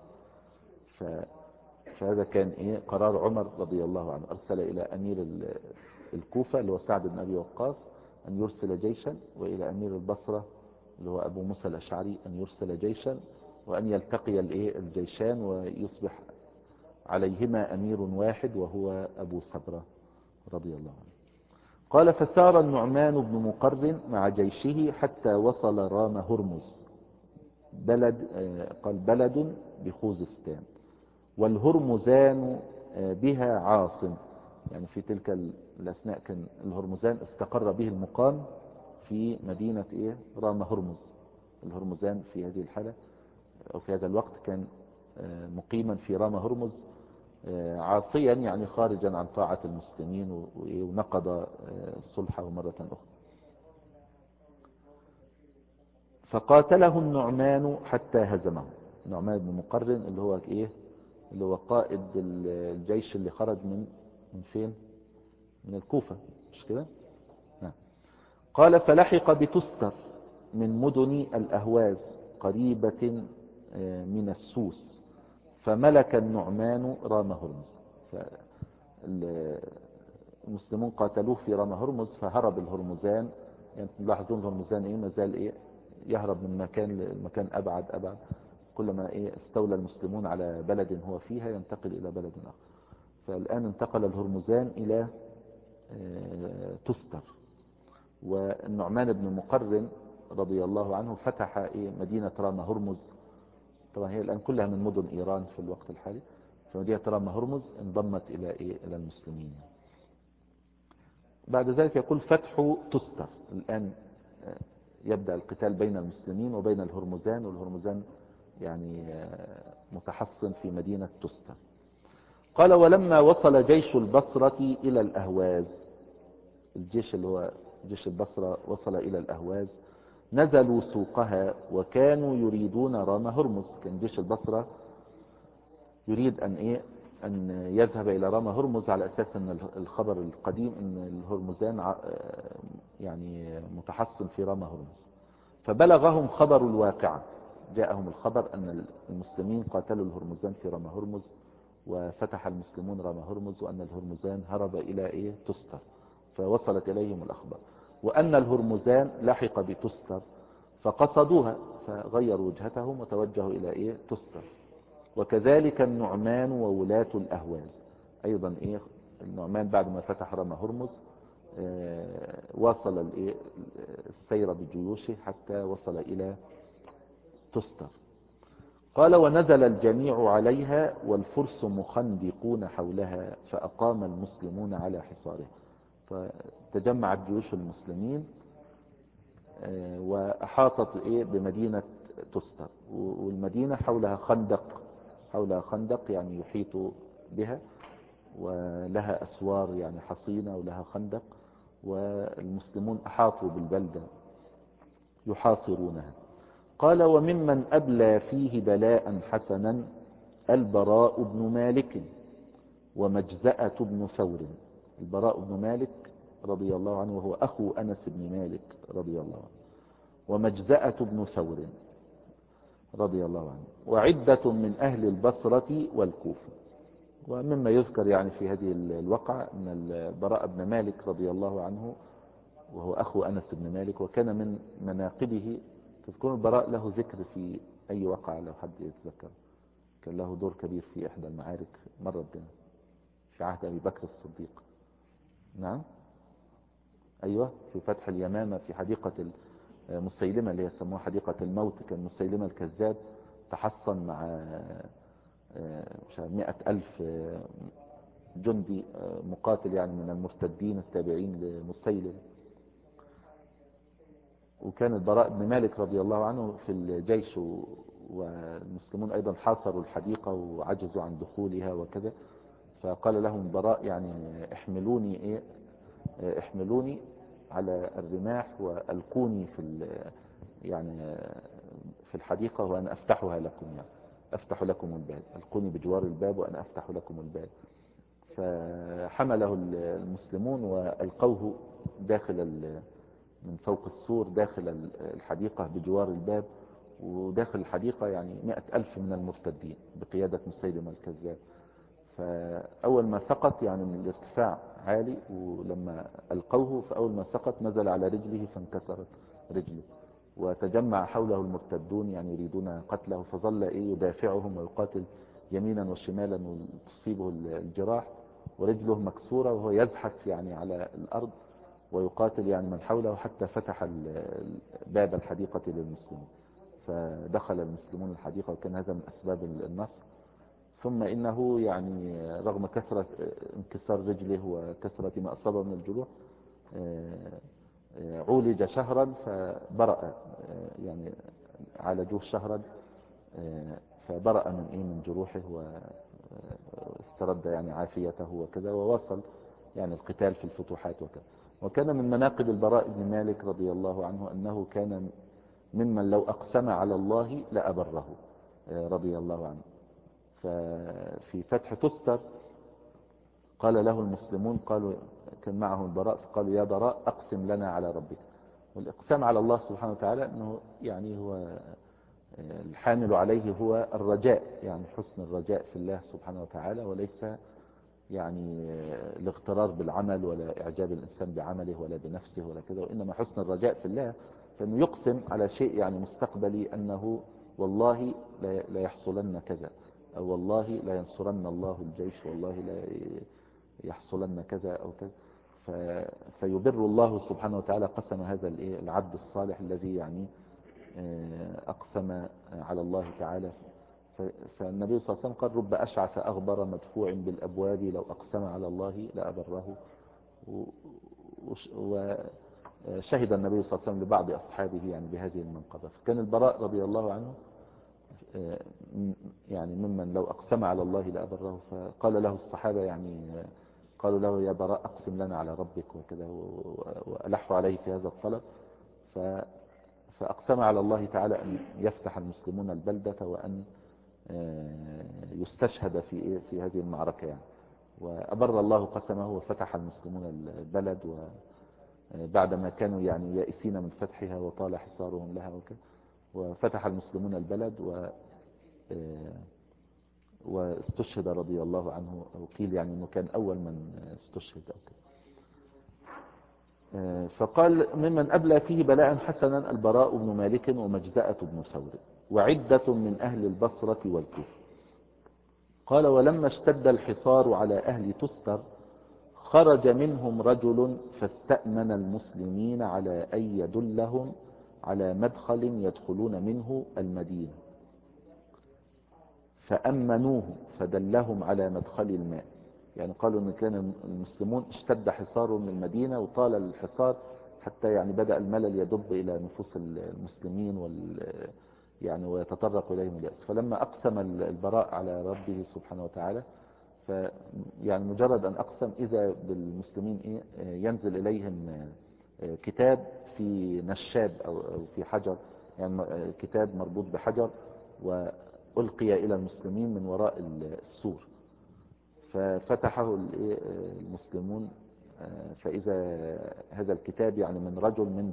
فهذا كان قرار عمر رضي الله عنه، أرسل إلى أمير الكوفة اللي هو سعد بن أبي وقاص أن يرسل جيشا، وإلى أمير البصرة اللي هو أبو موسى الأشعري أن يرسل جيشا، وأن يلتقي الجيشان ويصبح عليهما أمير واحد وهو أبو سبرة رضي الله عنه. قال فسار النعمان بن مقرن مع جيشه حتى وصل رام هرمز بلد، قال بلد بخوزستان، والهرمزان بها عاصم. يعني في تلك الأثناء كان الهرمزان استقر به المقام في مدينة رام هرمز. الهرمزان في هذه الحالة أو في هذا الوقت كان مقيما في رام هرمز، عاصيا يعني خارجا عن طاعة المسلمين، ونقض صلحه مرة أخرى. فقاتله النعمان حتى هزمه. النعمان بن مقرن اللي هو قائد الجيش اللي خرج من فين؟ من الكوفة، مش كده؟ نعم. قال فلحق بتستر من مدن الأهواز قريبة من السوس، فملك النعمان رام هرمز. المسلمون قاتلوه في رام هرمز، فهرب الهرمزان. يعني تلاحظون الهرمزان ما زال يهرب من مكان لمكان أبعد. كلما استولى المسلمون على بلد هو فيها ينتقل إلى بلد آخر. فالآن انتقل الهرمزان إلى تستر. والنعمان بن مقرن رضي الله عنه فتح مدينة رام هرمز. طبعا هي الآن كلها من مدن إيران في الوقت الحالي. فمدينة رام هرمز انضمت إلى المسلمين. بعد ذلك يقول فتح تستر. الآن يبدأ القتال بين المسلمين وبين الهرمزان، والهرمزان يعني متحصن في مدينة تستر. قال ولما وصل جيش البصرة إلى الأهواز، الجيش اللي هو جيش البصرة وصل إلى الأهواز، نزلوا سوقها وكانوا يريدون رام هرمز. كان جيش البصرة يريد أن يذهب إلى رام هرمز على أساس أن الخبر القديم أن الهرمزان يعني متحصن في رام هرمز. فبلغهم خبر الواقعة، جاءهم الخبر أن المسلمين قاتلوا الهرمزان في رام هرمز، وفتح المسلمون رام هرمز، وأن الهرمزان هرب إلى تستر. فوصلت إليهم الأخبار، وأن الهرمزان لحق بتستر فقصدوها، فغيروا وجهتهم وتوجهوا إلى تستر. وكذلك النعمان وولاة الأهواز أيضا. النعمان بعد ما فتح رام هرمز واصل السير بجيوشه حتى وصل إلى تستر. قال ونزل الجميع عليها والفرس مخندقون حولها، فأقام المسلمون على حصارها. فتجمعت جيوش المسلمين وأحاطت بمدينة تستر، والمدينة حولها خندق يعني يحيط بها، ولها أسوار يعني حصينة ولها خندق، والمسلمون أحاطوا بالبلدة يحاصرونها. قال وممن أبلى فيه بلاء حسنا البراء بن مالك ومجزأة بن ثور. البراء بن مالك رضي الله عنه وهو أخو أنس بن مالك رضي الله عنه، ومجزأة بن ثور رضي الله عنه، وعدة من أهل البصرة والكوفة. ومما يذكر يعني في هذه الوقعة أن البراء بن مالك رضي الله عنه وهو أخو أنس بن مالك، وكان من مناقبه، تذكرون البراء له ذكر في أي وقعة لو حد يتذكر، كان له دور كبير في إحدى المعارك مرت بنا في عهد أبي بكر الصديق. نعم أيوة، في فتح اليمامة في حديقة مسيلمة اللي يسموها حديقة الموت. كان مسيلمة الكذاب تحصن مع 100,000 جندي مقاتل يعني من المرتدين التابعين لمسيلم. وكان البراء بن مالك رضي الله عنه في الجيش، والمسلمون أيضا حاصروا الحديقة وعجزوا عن دخولها وكذا. فقال لهم البراء يعني احملوني على الرماح وألقوني يعني في الحديقة وأنا أفتحها لكم، يعني أفتح لكم الباب، ألقوني بجوار الباب وأنا أفتح لكم الباب. فحمله المسلمون وألقوه من فوق السور داخل الحديقة بجوار الباب، وداخل الحديقة يعني 100,000 من المرتدين بقيادة مسيلمة الكذاب. فأول ما سقط يعني من الارتفاع عالي، ولما ألقوه فأول ما سقط نزل على رجله فانكسرت رجله، وتجمع حوله المرتدون يعني يريدون قتله، فظل يدافعهم ويقاتل يمينا وشمالا وتصيبه الجراح ورجله مكسورة وهو يزحف يعني على الأرض. ويقاتل يعني من حوله حتى فتح باب الحديقة للمسلمين، فدخل المسلمون الحديقة وكان هذا من أسباب النصر. ثم إنه يعني رغم كثرة انكسار رجله وكثرة ما أصابه من الجروح عولج شهرا فبرأ، يعني عالجوه شهرا فبرأ من جروحه واسترد يعني عافيته وكذا، ووصل يعني القتال في الفتوحات وكذا. وكان من مناقب البراء بن مالك رضي الله عنه أنه كان ممن لو أقسم على الله لأبره رضي الله عنه. ففي فتح تستر قال له المسلمون، قالوا كان معه البراء، فقالوا يا براء أقسم لنا على ربك. والإقسام على الله سبحانه وتعالى أنه يعني هو الحامل عليه هو الرجاء، يعني حسن الرجاء في الله سبحانه وتعالى، وليس يعني الاغترار بالعمل ولا إعجاب الإنسان بعمله ولا بنفسه ولا كذا، وإنما حسن الرجاء في الله، فإنه يقسم على شيء يعني مستقبلي أنه والله لا يحصلن كذا، أو والله لا ينصرن الله الجيش، والله لا يحصلن كذا أو كذا. فيبر الله سبحانه وتعالى قسم هذا العبد الصالح الذي يعني أقسم على الله تعالى. فالنبي صلى الله عليه وسلم قال رب أشعث أغبر مدفوع بالأبواب لو أقسم على الله لأبره. وشهد النبي صلى الله عليه وسلم لبعض أصحابه يعني بهذه المنقبة. فكان البراء رضي الله عنه يعني ممن لو أقسم على الله لأبره. فقال له الصحابة يعني قالوا له يا براء أقسم لنا على ربك وكذا، وألحوا عليه في هذا الطلب. فأقسم على الله تعالى أن يفتح المسلمون البلدة وأن يستشهد في هذه المعركة يعني. وأبر الله قسمه وفتح المسلمون البلد، وبعدما كانوا يعني يائسين من فتحها وطال حصارهم لها وكذا، وفتح المسلمون البلد واستشهد رضي الله عنه، أو قيل يعني أنه كان أول من استشهد أو كذا. فقال ممن أبلى فيه بلاء حسنا البراء بن مالك ومجزأة بن ثور وعدة من أهل البصرة والكوفة. قال ولما اشتد الحصار على أهل تستر خرج منهم رجل فاستأمن المسلمين على أن يدلهم على مدخل يدخلون منه المدينة، فأمنوه فدلهم على مدخل الماء. يعني قالوا ان كان المسلمون اشتد حصارهم من المدينة وطال الحصار حتى يعني بدأ الملل يدب الى نفوس المسلمين يعني ويتطرق اليهم اليأس. فلما اقسم البراء على ربه سبحانه وتعالى، يعني مجرد ان اقسم اذا بالمسلمين ينزل اليهم كتاب في نشاب او في حجر، يعني كتاب مربوط بحجر وألقي إلى المسلمين من وراء السور، ففتحه المسلمون فإذا هذا الكتاب يعني من رجل من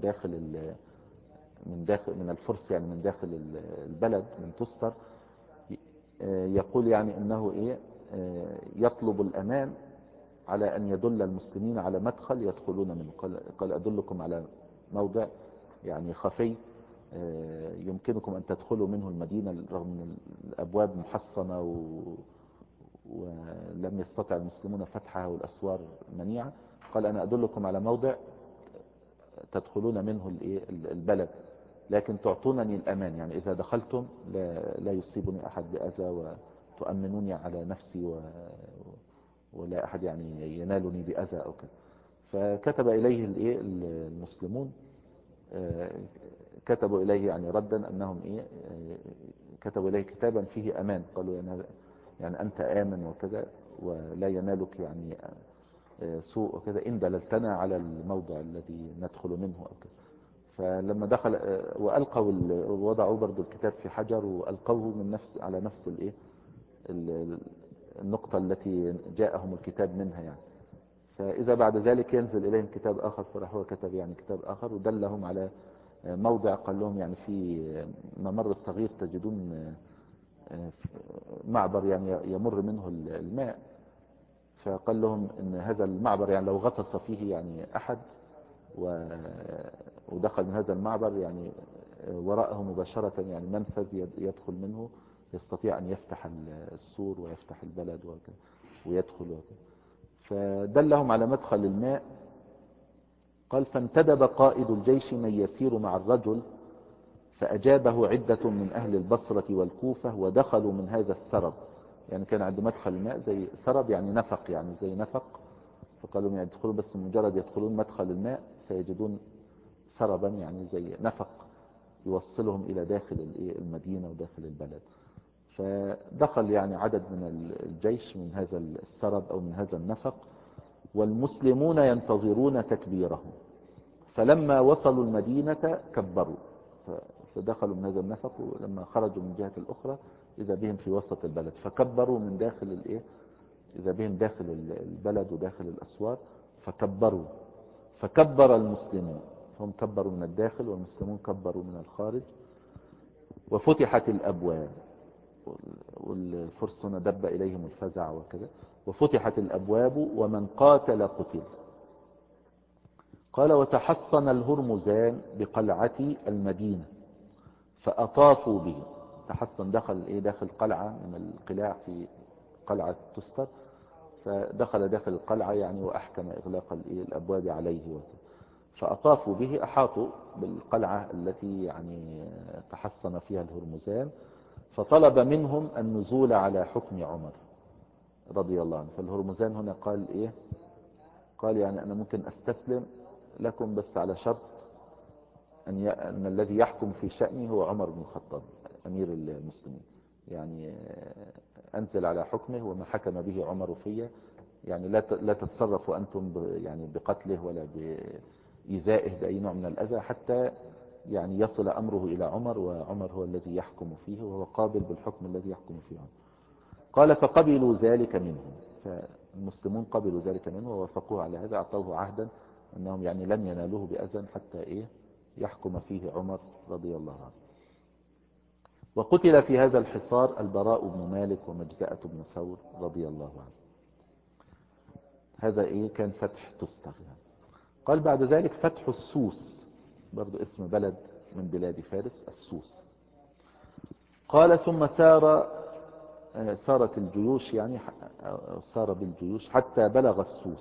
داخل من الفرس، يعني من داخل البلد من تستر، يقول يعني انه يطلب الأمان على أن يدل المسلمين على مدخل يدخلون منه. قال أدلكم على موضع يعني خفي يمكنكم أن تدخلوا منه المدينة رغم أن الأبواب محصنة ولم يستطع المسلمون فتحها والأسوار منيعة. قال أنا أدلكم على موضع تدخلون منه البلد، لكن تعطونني الأمان، يعني إذا دخلتم لا يصيبني أحد بأذى وتؤمنوني على نفسي ولا أحد يعني ينالني بأذى أو كذا. فكتب إليه المسلمون، كتبوا إليه يعني ردا أنهم كتبوا إليه كتابا فيه أمان. قالوا يعني أنت آمن وكذا ولا ينالك يعني سوء وكذا إن دللتنا على الموضع الذي ندخل منه أو كذا. فلما دخل وألقوا وضعوا برضو الكتاب في حجر وألقوه من على نفس النقطة التي جاءهم الكتاب منها يعني. فإذا بعد ذلك ينزل إليهم كتاب آخر، فراح هو كتب يعني كتاب آخر ودلهم على موضع، قال لهم يعني في ممر الصغير تجدون معبر يعني يمر منه الماء. فقال لهم ان هذا المعبر يعني لو غطس فيه يعني احد ودخل من هذا المعبر يعني وراءه مباشرة يعني منفذ يدخل منه، يستطيع ان يفتح السور ويفتح البلد ويدخل وكذا. فدلهم على مدخل الماء قال فانتدب قائد الجيش من يسير مع الرجل فأجابه عدة من أهل البصرة والكوفة ودخلوا من هذا السرب. يعني كان عند مدخل الماء زي سرب يعني نفق، يعني زي نفق، فقالوا يعني يدخلوا بس مجرد يدخلون مدخل الماء سيجدون سربا يعني زي نفق يوصلهم إلى داخل المدينة وداخل البلد. فدخل يعني عدد من الجيش من هذا السرب أو من هذا النفق، والمسلمون ينتظرون تكبيرهم. فلما وصلوا المدينة كبروا، فدخلوا من هذا النفق، ولما خرجوا من جهة الأخرى إذا بهم في وسط البلد فكبروا من داخل إذا بهم داخل البلد وداخل الأسوار فكبروا. فكبر المسلمون، هم كبروا من الداخل والمسلمون كبروا من الخارج. وفتحت الأبواب، والفرس هنا دب إليهم الفزع وكذا. وفتحت الأبواب ومن قاتل قتل. قال وتحصن الهرمزان بقلعة المدينة فأطافوا به. تحصن دخل قلعة من القلاع في قلعة تستر، فدخل داخل القلعة يعني وأحكم إغلاق الأبواب عليه فأطافوا به، أحاطوا بالقلعة التي يعني تحصن فيها الهرمزان. فطلب منهم النزول على حكم عمر رضي الله عنه. فالهرمزان هنا قال يعني أنا ممكن أستسلم لكم بس على شرط أن الذي يحكم في شأني هو عمر بن الخطاب أمير المسلمين، يعني أنزل على حكمه وما حكم به عمر فيه، يعني لا تتصرفوا أنتم يعني بقتله ولا بإيذائه بأي نوع من الأذى حتى يعني يصل أمره إلى عمر، وعمر هو الذي يحكم فيه وهو قابل بالحكم الذي يحكم فيه عمر. قال فقبلوا ذلك منهم، فالمسلمون قبلوا ذلك منه ووافقوه على هذا، أعطوه عهدا أنهم يعني لن ينالوه بأذى حتى يحكم فيه عمر رضي الله عنه. وقتل في هذا الحصار البراء بن مالك ومجزأة بن ثور رضي الله عنه. هذا كان فتح تستر. قال بعد ذلك فتح السوس، برضو اسم بلد من بلاد فارس، السوس. قال ثم سارت الجيوش، يعني سار بالجيوش حتى بلغ السوس.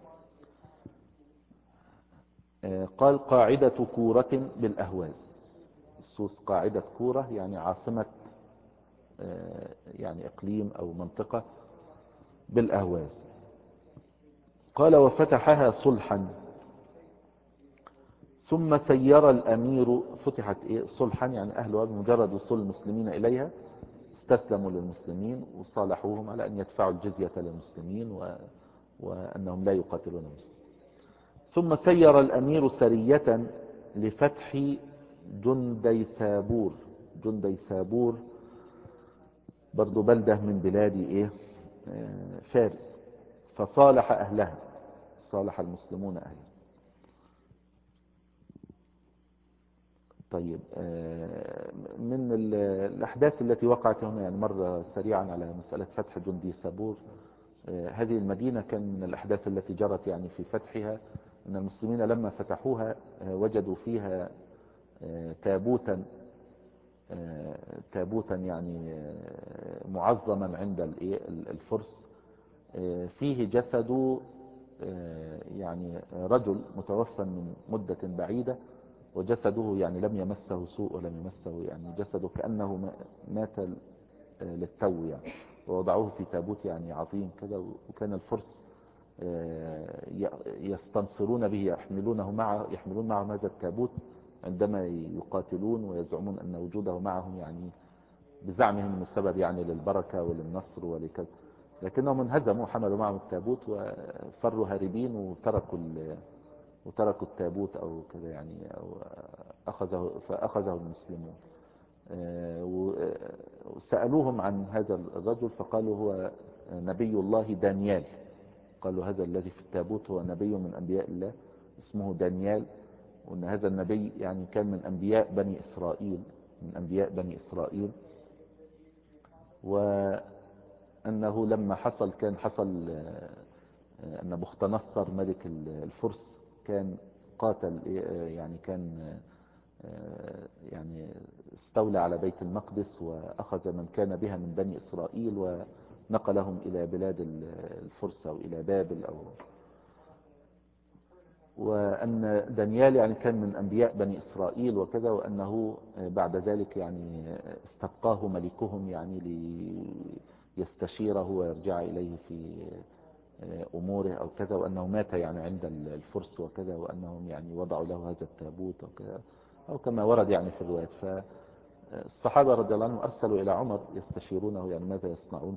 قال قاعدة كورة بالأهواز. السوس قاعدة كورة يعني عاصمة يعني إقليم أو منطقة بالأهواز. قال وفتحها صلحا ثم سير الأمير. فتحت صلحا يعني أهلها بمجرد وصول المسلمين إليها استسلموا للمسلمين وصالحوهم على أن يدفعوا الجزية للمسلمين وأنهم لا يقاتلون المسلمين. ثم سير الأمير سرية لفتح جنديسابور. جنديسابور برضو بلدة من بلاد فارس. فصالح أهلها، صالح المسلمون أهلها. طيب من الأحداث التي وقعت هنا يعني مرة سريعا على مسألة فتح جنديسابور. هذه المدينة كان من الأحداث التي جرت يعني في فتحها أن المسلمين لما فتحوها وجدوا فيها تابوتا يعني معظما عند الفرس، فيه جسد يعني رجل متوفى من مدة بعيدة، وجسده يعني لم يمسه سوء ولم يمسه يعني جسده كأنه مات للتو يعني، ووضعوه في تابوت يعني عظيم كذا. وكان الفرس يستنصرون به، يحملون معهم هذا التابوت عندما يقاتلون، ويزعمون أن وجوده معهم يعني بزعمهم انه السبب يعني للبركة وللنصر ولكذا. لكنهم انهزموا، حملوا معهم التابوت وفروا هاربين وتركوا التابوت او كذا يعني، او فاخذه المسلمون. وسألوهم عن هذا الرجل فقالوا هو نبي الله دانيال. قالوا هذا الذي في التابوت هو نبي من انبياء الله اسمه دانيال، وان هذا النبي يعني كان من انبياء بني اسرائيل، وأنه لما كان حصل أن بختنصر ملك الفرس كان قاتل يعني استولى على بيت المقدس وأخذ من كان بها من بني إسرائيل ونقلهم إلى بلاد الفرس أو إلى بابل وأن دانيال يعني كان من أنبياء بني إسرائيل وكذا، وأنه بعد ذلك يعني استبقاه ملكهم يعني ليستشيره ويرجع إليه في أموره أو كذا، وأنه مات يعني عند الفرس وكذا، وأنهم يعني وضعوا له هذا التابوت أو كذا، أو كما ورد يعني في الروايات. فالصحابة رضي الله عنهم أرسلوا إلى عمر يستشيرونه يعني ماذا يصنعون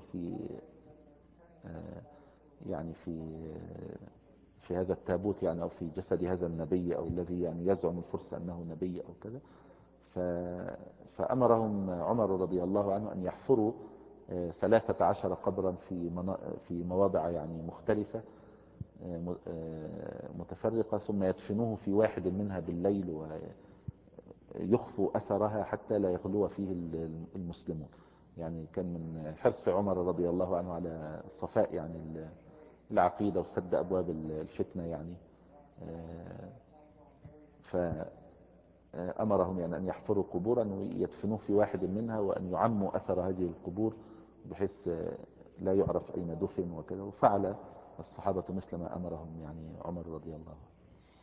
يعني في هذا التابوت يعني، أو في جسد هذا النبي، أو الذي يعني يزعم الفرس أنه نبي أو كذا. فأمرهم عمر رضي الله عنه أن يحفروا 13 قبرا في مواضع يعني مختلفة متفرقة، ثم يدفنوه في واحد منها بالليل ويخفوا أثرها حتى لا يغلو فيه المسلمون. يعني كان من حرص عمر رضي الله عنه على صفاء يعني العقيدة وسد أبواب الفتنة يعني. فأمرهم يعني أن يحفروا قبورا ويدفنوه في واحد منها، وأن يعموا أثر هذه القبور بحيث لا يعرف أين دفن وكذا. وفعل الصحابة مثل ما أمرهم يعني عمر رضي الله عنه.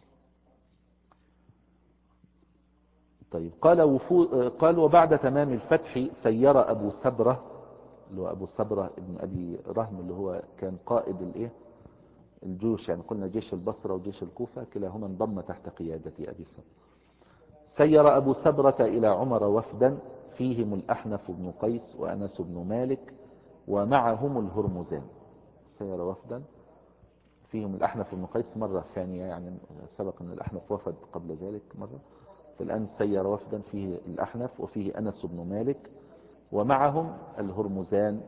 طيب قال وبعد تمام الفتح سير أبو سبرة، اللي هو أبو سبرة ابن أبي رهم، اللي هو كان قائد الجيوش يعني، قلنا جيش البصرة وجيش الكوفة كلاهما انضم تحت قيادة أبي سبرة. سير أبو سبرة إلى عمر وفدا فيهم الأحنف بن قيس وأنس بن مالك ومعهم الهرمزان. سير وفدا فيهم الأحنف بن قيس مرة ثانية، يعني سبق أن الأحنف وفد قبل ذلك مرة، فالآن سير وفدا فيه الأحنف وفيه أنس بن مالك ومعهم الهرمزان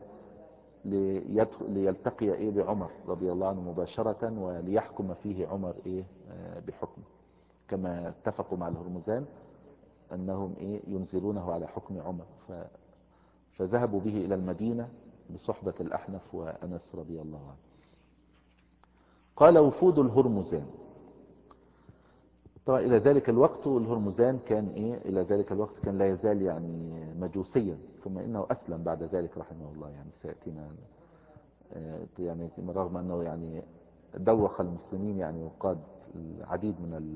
ليلتقي بعمر رضي الله عنه مباشرة، وليحكم فيه عمر بحكم، كما اتفقوا مع الهرمزان أنهم ينزلونه على حكم عمر. فذهبوا به إلى المدينة بصحبة الأحنف وأنس رضي الله عنه. قال وفود الهرمزان. طبعا إلى ذلك الوقت الهرمزان كان إلى ذلك الوقت كان لا يزال يعني مجوسيا، ثم إنه أسلم بعد ذلك رحمه الله، يعني سيأتينا يعني رغم أنه يعني دوخ المسلمين يعني، وقاد العديد من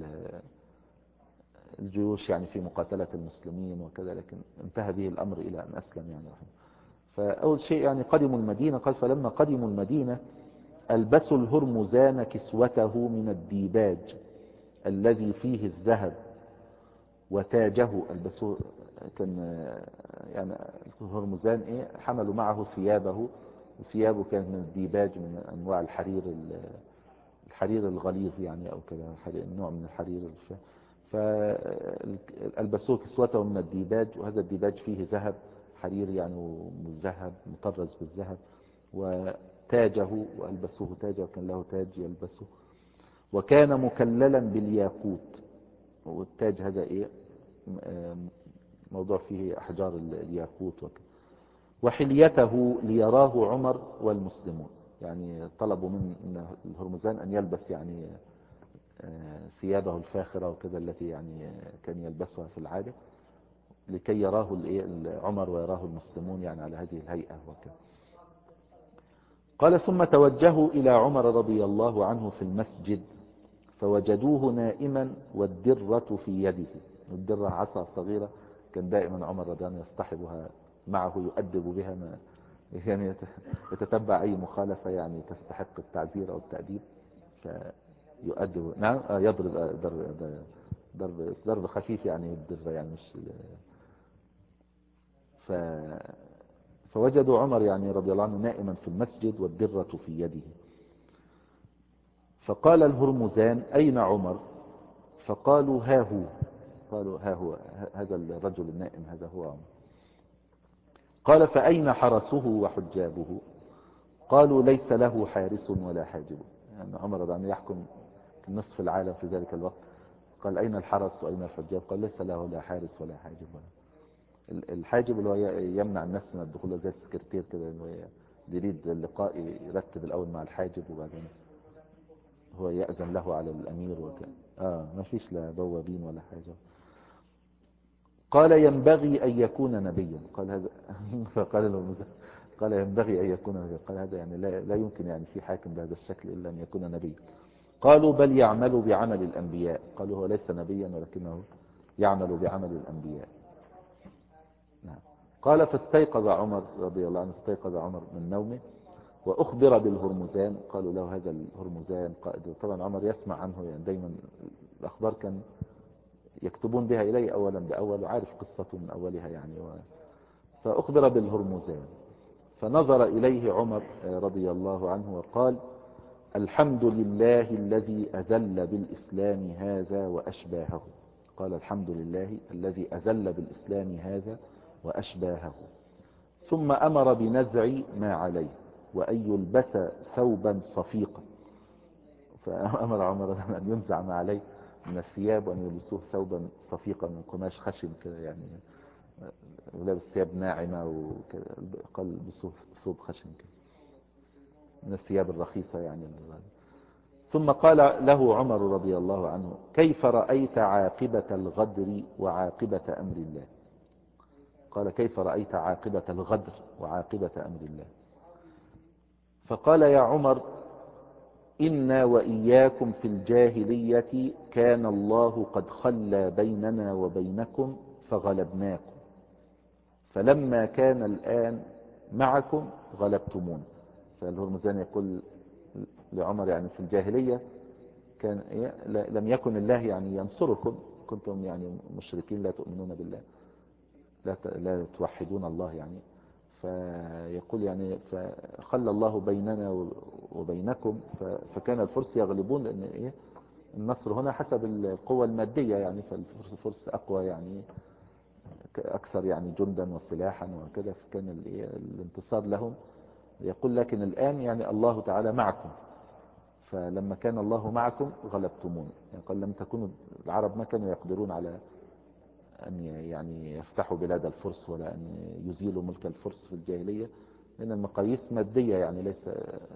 الجيوش يعني في مقاتلة المسلمين وكذا، لكن انتهى به الأمر إلى أن أسلم يعني رحمه. فأول شيء يعني قدموا المدينة. قال فلما قدموا المدينة ألبسوا الهرمزان كسوته من الديباج الذي فيه الذهب وتاجه ألبسوه. كان يعني الهرمزان حملوا معه ثيابه، وثيابه كانت من الديباج، من أنواع الحرير الغليظ يعني أو كذا، نوع من الحرير. فألبسوه كسوته من الديباج، وهذا الديباج فيه ذهب، حرير يعني مذهب مطرز بالذهب، وتاجه وألبسوه تاجه، وكان له تاج يلبسه، وكان مكللا بالياقوت. والتاج هذا موضوع فيه أحجار الياقوت وكذا. وحليته ليراه عمر والمسلمون، يعني طلبوا من الهرمزان أن يلبس يعني ثيابه الفاخرة وكذا، التي يعني كان يلبسها في العادة، لكي يراه عمر ويراه المسلمون يعني على هذه الهيئة وكذا. قال ثم توجهوا إلى عمر رضي الله عنه في المسجد فوجدوه نائما والدرة في يده. الدرة عصا صغيرة كان دائما عمر رضي الله عنه يصطحبها معه يؤدب بها، يعني يتتبع أي مخالفة يعني تستحق التعزير أو التأديب فيؤدب. نعم يضرب ضرب خفيف يعني الدرة يعني مش فوجدوا عمر يعني رضي الله عنه نائما في المسجد والدرة في يده. فقال الهرمزان أين عمر؟ فقالوا ها هو. قالوا ها هو هذا الرجل النائم، هذا هو عمر. قال فأين حرسه وحجابه؟ قالوا ليس له حارس ولا حاجب. يعني عمر رضي الله عنه يحكم نصف العالم في ذلك الوقت. قال أين الحرس وأين الحجاب؟ قال ليس له لا حارس ولا حاجب. الحاجب اللي هو يمنع الناس من الدخول، زي السكرتير كده، اللي يريد اللقاء يرتب الأول مع الحاجب وبعدين هو يأذن له على الأمير وكذا. ما فيش لا بوابين ولا حاجة. قال ينبغي أن يكون نبيا. قال هذا فقال له قال ينبغي أن يكون نبيا. قال هذا يعني لا يمكن يعني في حاكم بهذا الشكل إلا أن يكون نبيا. قالوا بل يعمل بعمل الأنبياء. قالوا هو ليس نبيا ولكنه يعمل بعمل الأنبياء. نعم. قال فاستيقظ عمر رضي الله عنه، استيقظ عمر من نومه وأخبر بالهرمزان. قالوا له هذا الهرمزان قائد. طبعا عمر يسمع عنه، يعني دايما الأخبار كان يكتبون بها إليه أولا بأول، وعارف قصته من أولها يعني. فأخبر بالهرمزان، فنظر إليه عمر رضي الله عنه وقال الحمد لله الذي أذل بالإسلام هذا وأشباهه. قال الحمد لله الذي أذل بالإسلام هذا وأشباهه. ثم أمر بنزع ما عليه وأن يلبس ثوبا صفيقا. فأمر عمر أن ينزع ما عليه من الثياب وأن يلبسوه ثوبا صفيقا من قماش خشن كده، يعني ولابس ثياب ناعمة وكده. قال البسوه ثوب خشن كده من الثياب الرخيصة يعني. ثم قال له عمر رضي الله عنه كيف رأيت عاقبة الغدر وعاقبة أمر الله؟ قال كيف رأيت عاقبة الغدر وعاقبة أمر الله؟ فقال يا عمر إنا وإياكم في الجاهلية كان الله قد خلى بيننا وبينكم فغلبناكم، فلما كان الآن معكم غلبتمون. فالهرمزان يقول لعمر يعني في الجاهلية كان لم يكن الله يعني ينصركم، كنتم يعني مشركين لا تؤمنون بالله، لا توحدون الله يعني. فيقول يعني فخلى الله بيننا وبينكم، فكان الفرس يغلبون، لأن النصر هنا حسب القوة المادية يعني. فالفرس أقوى يعني، أكثر يعني جندا وسلاحا وكذا، فكان الانتصار لهم. يقول لكن الآن يعني الله تعالى معكم، فلما كان الله معكم غلبتمون. يعني قال لم تكونوا العرب ما كانوا يقدرون على أن يعني يفتحوا بلاد الفرس ولا أن يزيلوا ملك الفرس في الجاهلية، لأن المقاييس مادية يعني ليس.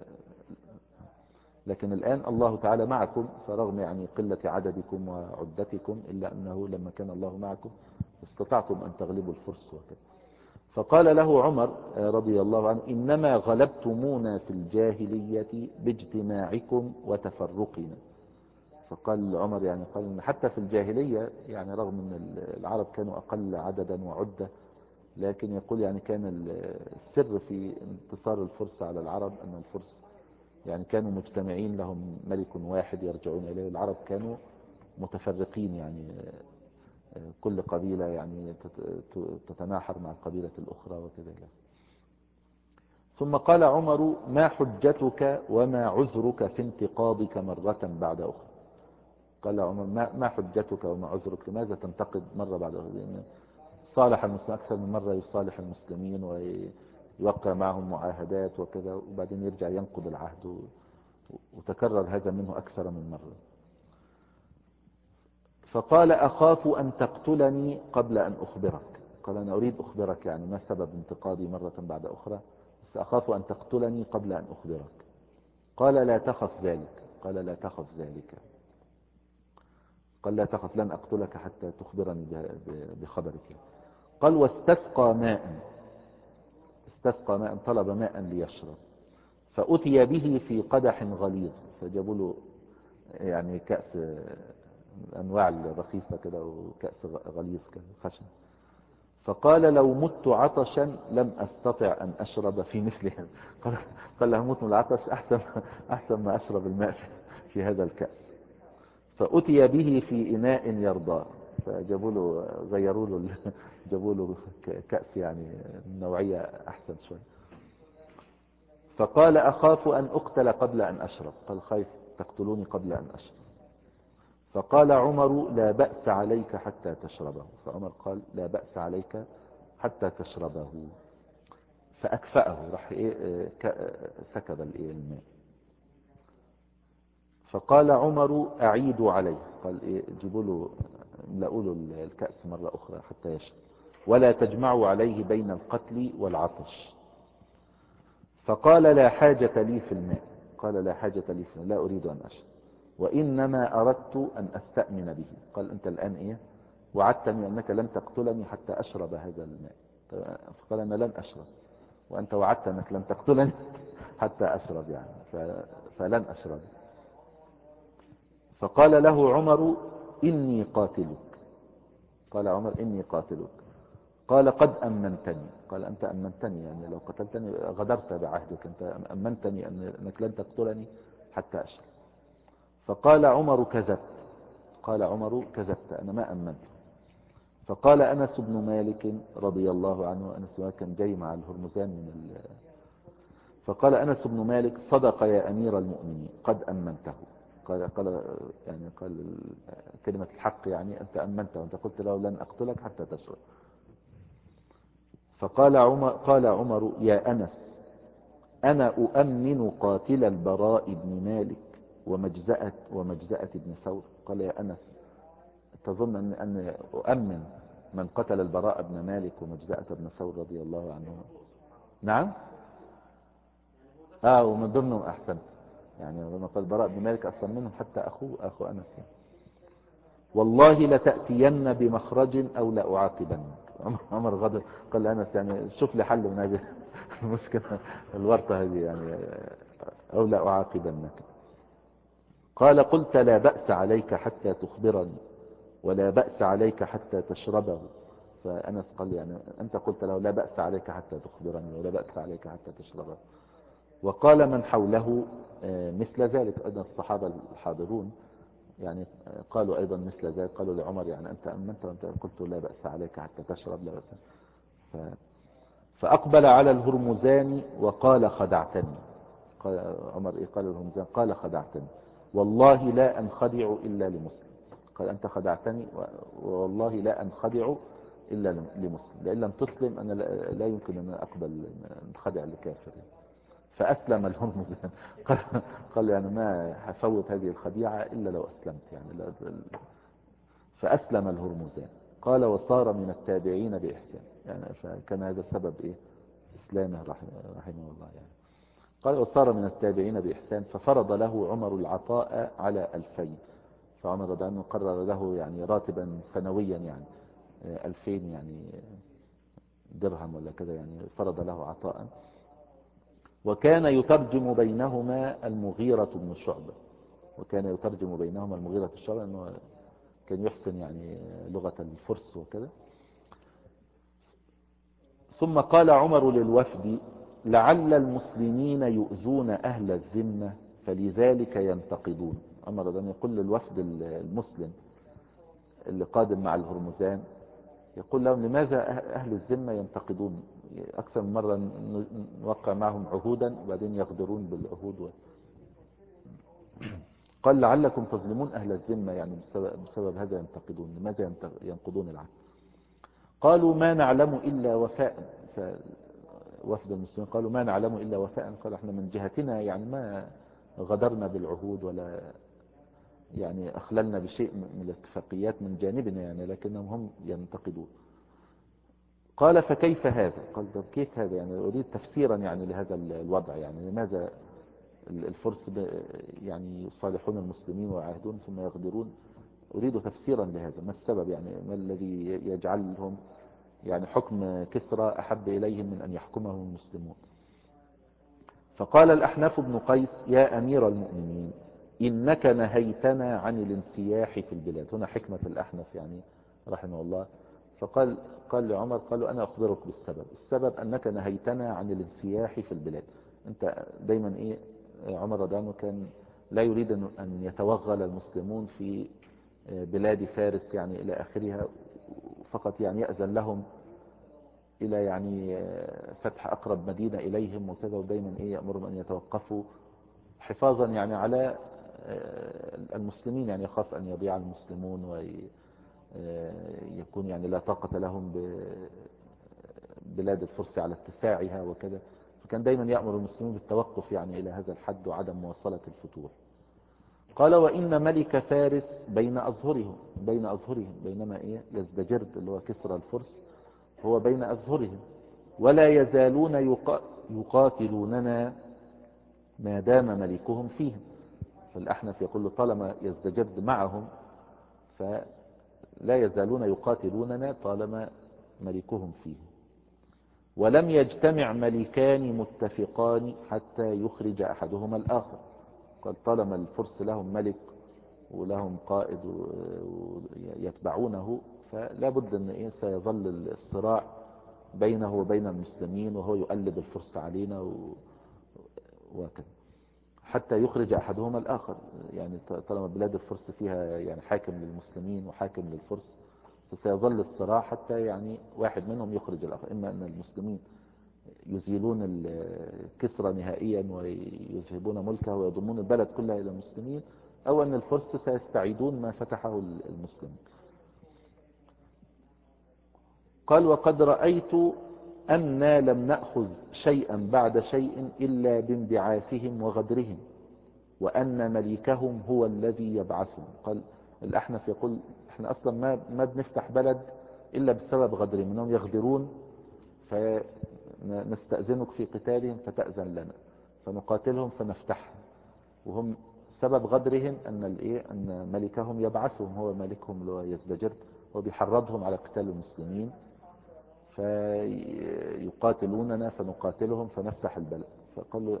لكن الآن الله تعالى معكم، فرغم يعني قلة عددكم وعدتكم إلا أنه لما كان الله معكم استطعتم أن تغلبوا الفرس وكذا. فقال له عمر رضي الله عنه إنما غلبتمونا في الجاهلية باجتماعكم وتفرقنا. فقال عمر يعني قال إن حتى في الجاهلية يعني رغم أن العرب كانوا أقل عددا وعدة، لكن يقول يعني كان السر في انتصار الفرس على العرب أن الفرس يعني كانوا مجتمعين، لهم ملك واحد يرجعون إليه. العرب كانوا متفرقين يعني، كل قبيلة يعني تتناحر مع القبيلة الأخرى وكذا. ثم قال عمر ما حجتك وما عذرك في انتقاضك مرة بعد أخرى؟ قال عمر ما حجتك وما عذرك، لماذا تنتقد مرة بعد أخرى؟ لأن صالح المسلمين أكثر من مرة، يصالح المسلمين ويوقع معهم معاهدات وكذا، وبعدين يرجع ينقض العهد، وتكرر هذا منه أكثر من مرة. فقال أخاف أن تقتلني قبل أن أخبرك. قال أنا أريد أخبرك يعني ما سبب انتقادي مرة بعد أخرى، بس أخاف أن تقتلني قبل أن أخبرك. قال لا تخف ذلك. قال لا تخف ذلك. قال لا تخف لن أقتلك حتى تخبرني بخبرك. قال واستسقى ماء. استسقى ماء، طلب ماء ليشرب، فأتي به في قدح غليظ. فجابوا له يعني كأس أنواع الرخيصة كده، وكأس غليظ كده خشن. فقال لو مت عطشا لم أستطع أن أشرب في مثلها. قال له موت من العطش أحسن ما أشرب الماء في هذا الكأس. فأتي به في إناء يرضى. فجابوا له غيروا له جابوا له كأس يعني نوعية أحسن شوي. فقال أخاف أن أقتل قبل أن أشرب. قال خايف تقتلوني قبل أن أشرب. فقال عمر لا بأس عليك حتى تشربه. فعمر قال لا بأس عليك حتى تشربه. فأكفأه، راح سكب الماء. فقال عمر أعيدوا عليه. قال جيبوا له املأوا له الكأس مرة أخرى حتى يشرب، ولا تجمعوا عليه بين القتل والعطش. فقال لا حاجة لي في الماء. قال لا حاجة لي في الماء، لا أريد أن أشرب، وإنما أردت أن أستأمن به. قال أنت الآن وعدتني أنك لن تقتلني حتى أشرب هذا الماء. فقال أنا لن أشرب، وأنت وعدت أنك لن تقتلني حتى أشرب يعني، فلن أشرب. فقال له عمر إني قاتلك. قال عمر إني قاتلك. قال قد أمنتني. قال أنت أمنتني، يعني لو قتلتني غدرت بعهدك، أنت أمنتني أنك لن تقتلني حتى أشهد. فقال عمر كذبت. قال عمر كذبت، أنا ما أمنت. فقال أنس بن مالك رضي الله عنه، أنس بن مالك كان جاي مع الهرمزان فقال أنس بن مالك صدق يا أمير المؤمنين قد أمنته. قال كلمة الحق، يعني أنت أمنته، أنت قلت له لن أقتلك حتى تشهد. قال عمر يا أنس أنا أؤمن قاتل البراء بن مالك ومجزأة بن ثور. قال يا أنس تظن أن أؤمن من قتل البراء بن مالك ومجزأة بن ثور رضي الله عنه؟ نعم. ومن ضمنهم أحسن، يعني لما قال البراء بن مالك أصلا منهم حتى أخو أنس. والله لتأتين بمخرج أو لأعاقبنك. عمر غضب، قال أنس يعني شوف لي حل من هذه المشكلة الورطة هذه، يعني أو لأعاقبنك. قال قلت لا بأس عليك حتى تخبرني ولا بأس عليك حتى تشربه. فأنس قال يعني أنت قلت له لا بأس عليك حتى تخبرني ولا بأس عليك حتى تشربه. وقال من حوله مثل ذلك أيضا الصحابة الحاضرون، يعني قالوا أيضا مثل ذلك، قالوا لعمر يعني أنت أمنت وأنت قلت لا بأس عليك حتى تشرب، لا بأس. فأقبل على الهرمزان وقال خدعتني. قال عمر قال الهرمزان قال خدعتني والله لا أنخدع إلا لمسلم. قال أنت خدعتني والله لا أنخدع إلا لمسلم، لأن لم تسلم أنا لا يمكن أن أقبل انخدع لكافر. فأسلم الهرمزان. قال يعني ما هفوت هذه الخديعة إلا لو أسلمت، يعني فأسلم الهرمزان. قال وصار من التابعين بإحسان، يعني فكان هذا السبب إسلامه رحمه الله. يعني قال وصار من التابعين بإحسان. ففرض له عمر العطاء على 2000. فعمر رضي الله عنه قرر له يعني راتبا سنويا، يعني 2000 يعني درهم ولا كذا، يعني فرض له عطاء. وكان يترجم بينهما المغيرة بن شعبة. أنه كان يحسن يعني لغة الفرس وكذا. ثم قال عمر للوفد لعل المسلمين يؤذون أهل الذمة فلذلك ينتقدون. عمر رضي الله يقول للوفد المسلم اللي قادم مع الهرمزان، يقول لهم لماذا أهل الذمة ينتقدون؟ أكثر من مرة نوقع معهم عهودا وبعدين يغدرون بالعهود. قال لعلكم تظلمون أهل الذمة، يعني بسبب هذا ينتقدون. لماذا ينقضون العهد؟ قالوا ما نعلم إلا وفاء. وفد المسلمين قالوا ما نعلم إلا وفاء. قال احنا من جهتنا يعني ما غدرنا بالعهود ولا يعني أخللنا بشيء من الاتفاقيات من جانبنا، يعني لكنهم هم ينتقدون. قال فكيف هذا؟ قال طب كيف هذا؟ يعني أريد تفسيرا يعني لهذا الوضع، يعني لماذا الفرس يعني يصالحون المسلمين ويعاهدون ثم يغدرون؟ أريد تفسيرا لهذا، ما السبب؟ يعني ما الذي يجعلهم يعني حكم كسرى أحب إليهم من أن يحكمهم المسلمون؟ فقال الأحناف بن قيس يا أمير المؤمنين إنك نهيتنا عن الانسياح في البلاد. هنا حكمة الأحنف يعني رحمه الله. فقال لعمر قالوا أنا أخبرك بالسبب. السبب أنك نهيتنا عن الانسياح في البلاد. أنت دايما عمر رضي الله عنه كان لا يريد أن يتوغل المسلمون في بلاد فارس يعني إلى آخرها، فقط يعني يأذن لهم إلى يعني فتح أقرب مدينة إليهم وكذا، ودايما يأمرهم أن يتوقفوا حفاظا يعني على المسلمين، يعني يخاف أن يضيع المسلمون ويكون يعني لا طاقة لهم ببلاد الفرس على اتساعها وكذا. فكان دايما يأمر المسلمين بالتوقف يعني إلى هذا الحد وعدم مواصلة الفتوح. قال وإن ملك فارس بين أظهرهم بينما يزدجرد اللي هو كسرى الفرس هو بين أظهرهم ولا يزالون يقاتلوننا ما دام ملكهم فيهم. فالأحنف يقول له طالما يزدجرد معهم فلا يزالون يقاتلوننا طالما ملكهم فيهم. ولم يجتمع ملكان متفقان حتى يخرج أحدهما الآخر. قال طالما الفرس لهم ملك ولهم قائد ويتبعونه، فلا بد أن سيظل الصراع بينه وبين المسلمين، وهو يؤلب الفرس علينا وكذا حتى يخرج أحدهما الآخر. يعني طالما بلاد الفرس فيها يعني حاكم للمسلمين وحاكم للفرس، فسيظل الصراع حتى يعني واحد منهم يخرج الآخر، إما أن المسلمين يزيلون الكسرى نهائيا ويذهبون ملكه ويضمون البلد كلها إلى المسلمين، أو أن الفرس سيستعيدون ما فتحه المسلمين. قال: وقد رأيت أننا لم نأخذ شيئا بعد شيء إلا بانبعاثهم وغدرهم، وأن مليكهم هو الذي يبعثهم. قال الأحنف يقول: احنا أصلا ما بنفتح بلد إلا بسبب غدرهم، أنهم يغدرون فنستأذنك في قتالهم فتأذن لنا، فنقاتلهم فنفتحهم. وهم سبب غدرهم أن ملكهم يبعثهم، هو ملكهم اللي هو يزدجر، وبيحرضهم على قتال المسلمين، فيقاتلوننا فنقاتلهم فنفتح البلد. فقالوا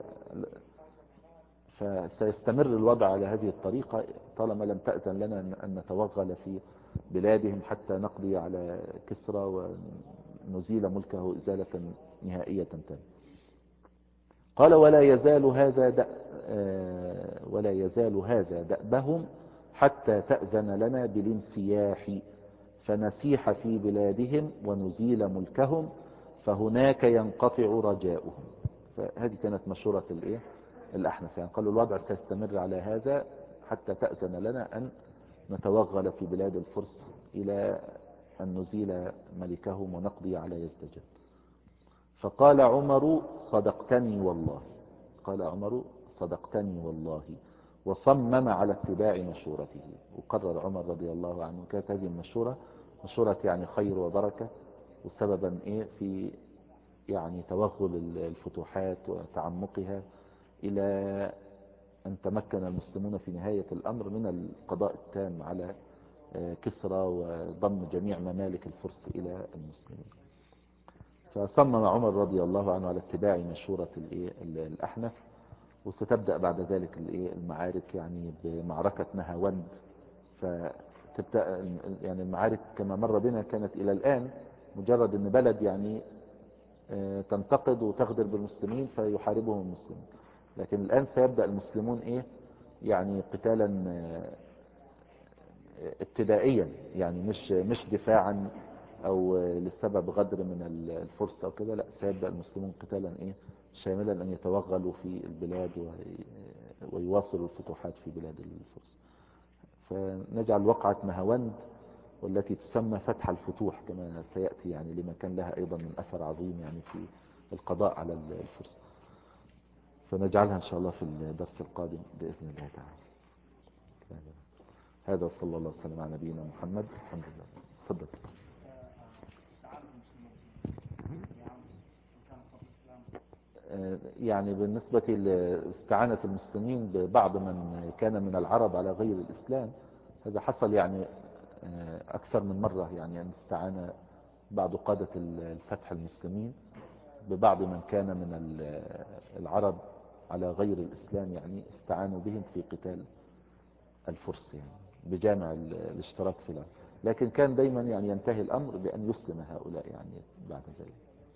فسيستمر الوضع على هذه الطريقة طالما لم تأذن لنا أن نتوغل في بلادهم حتى نقضي على كسرى ونزيل ملكه إزالة نهائية تامة. قال: ولا يزال هذا دأبهم حتى تأذن لنا بالانسياح، فنسيح في بلادهم ونزيل ملكهم، فهناك ينقطع رجاؤهم. فهذه كانت مشورة الأحنف، يعني قالوا الوضع سيستمر على هذا حتى تأذن لنا أن نتوغل في بلاد الفرس إلى أن نزيل ملكهم ونقضي على يزدجر. فقال عمر: صدقتني والله. قال عمر: صدقتني والله، وصمم على اتباع مشورته. وقرر عمر رضي الله عنه، كانت هذه المشورة مشورة يعني خير وبركة، وسببا في يعني توغل الفتوحات وتعمقها، إلى أن تمكن المسلمون في نهاية الأمر من القضاء التام على كسرى وضم جميع ممالك الفرس إلى المسلمين. فصمم عمر رضي الله عنه على اتباع مشورة الأحنف. وستبدأ بعد ذلك المعارك، يعني بمعركة نهاوند. فتبدأ يعني المعارك كما مر بنا كانت إلى الآن مجرد أن بلد يعني تنتقد وتغدر بالمسلمين فيحاربهم المسلمين، لكن الآن سيبدأ المسلمون يعني قتالا ابتدائيا، يعني مش دفاعا او لسبب غدر من الفرس او كده، لا، سيبدأ المسلمون قتالا شاملا ان يتوغلوا في البلاد ويواصلوا الفتوحات في بلاد الفرس. فنجعل وقعة نهاوند والتي تسمى فتح الفتوح كما سيأتي، يعني لما كان لها ايضا من اثر عظيم يعني في القضاء على الفرس. فنجعلها ان شاء الله في الدرس القادم بإذن الله تعالى. هذا وصلى الله وسلم على نبينا محمد. الحمد لله. تفضل. يعني بالنسبة لاستعانة المسلمين ببعض من كان من العرب على غير الإسلام، هذا حصل يعني أكثر من مرة، يعني أن استعان بعض قادة الفتح المسلمين ببعض من كان من العرب على غير الإسلام، يعني استعانوا بهم في قتال الفرس، يعني بجامع الاشتراك في الأمر. لكن كان دايما يعني ينتهي الأمر بأن يسلم هؤلاء يعني بعد ذلك.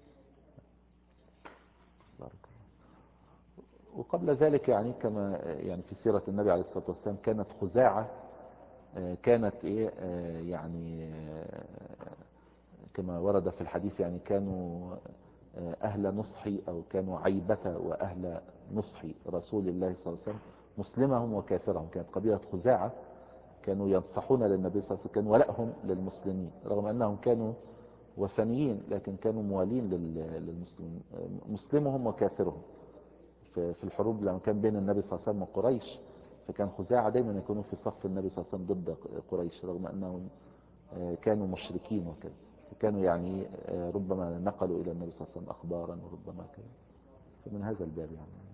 بارك الله. وقبل ذلك يعني كما يعني في سيرة النبي عليه الصلاة والسلام، كانت خزاعة كانت يعني كما ورد في الحديث، يعني كانوا أهل نصحي أو كانوا عيبة وأهل نصحي رسول الله صلى الله عليه وسلم، مسلمهم وكافرهم. كانت قبيلة خزاعة كانوا ينصحون للنبي صلى الله عليه وسلم، كان ولائهم للمسلمين رغم أنهم كانوا وثنيين، لكن كانوا موالين للمسلمين، مسلمهم وكافرهم. في الحروب لما كان بين النبي صلى الله عليه وسلم وقريش، فكان خزاعة دايما يكونوا في صف النبي صلى الله عليه وسلم ضد قريش رغم أنهم كانوا مشركين وكذا. كانوا يعني ربما نقلوا إلى النبي صلى الله عليه وسلم أخبارا وربما كذا. فمن هذا الباب يعني.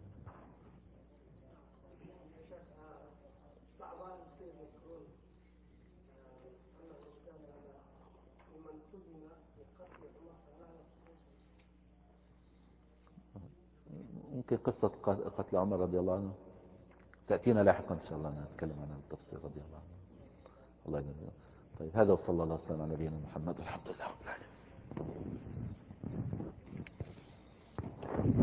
ممكن قصة قتل عمر رضي الله عنه تأتينا لاحقا إن شاء الله نتكلم عنها بالتفصيل رضي الله عنه. الله يجزاك. طيب هذا وصلى الله وسلم على نبينا محمد والحمد لله رب العالمين.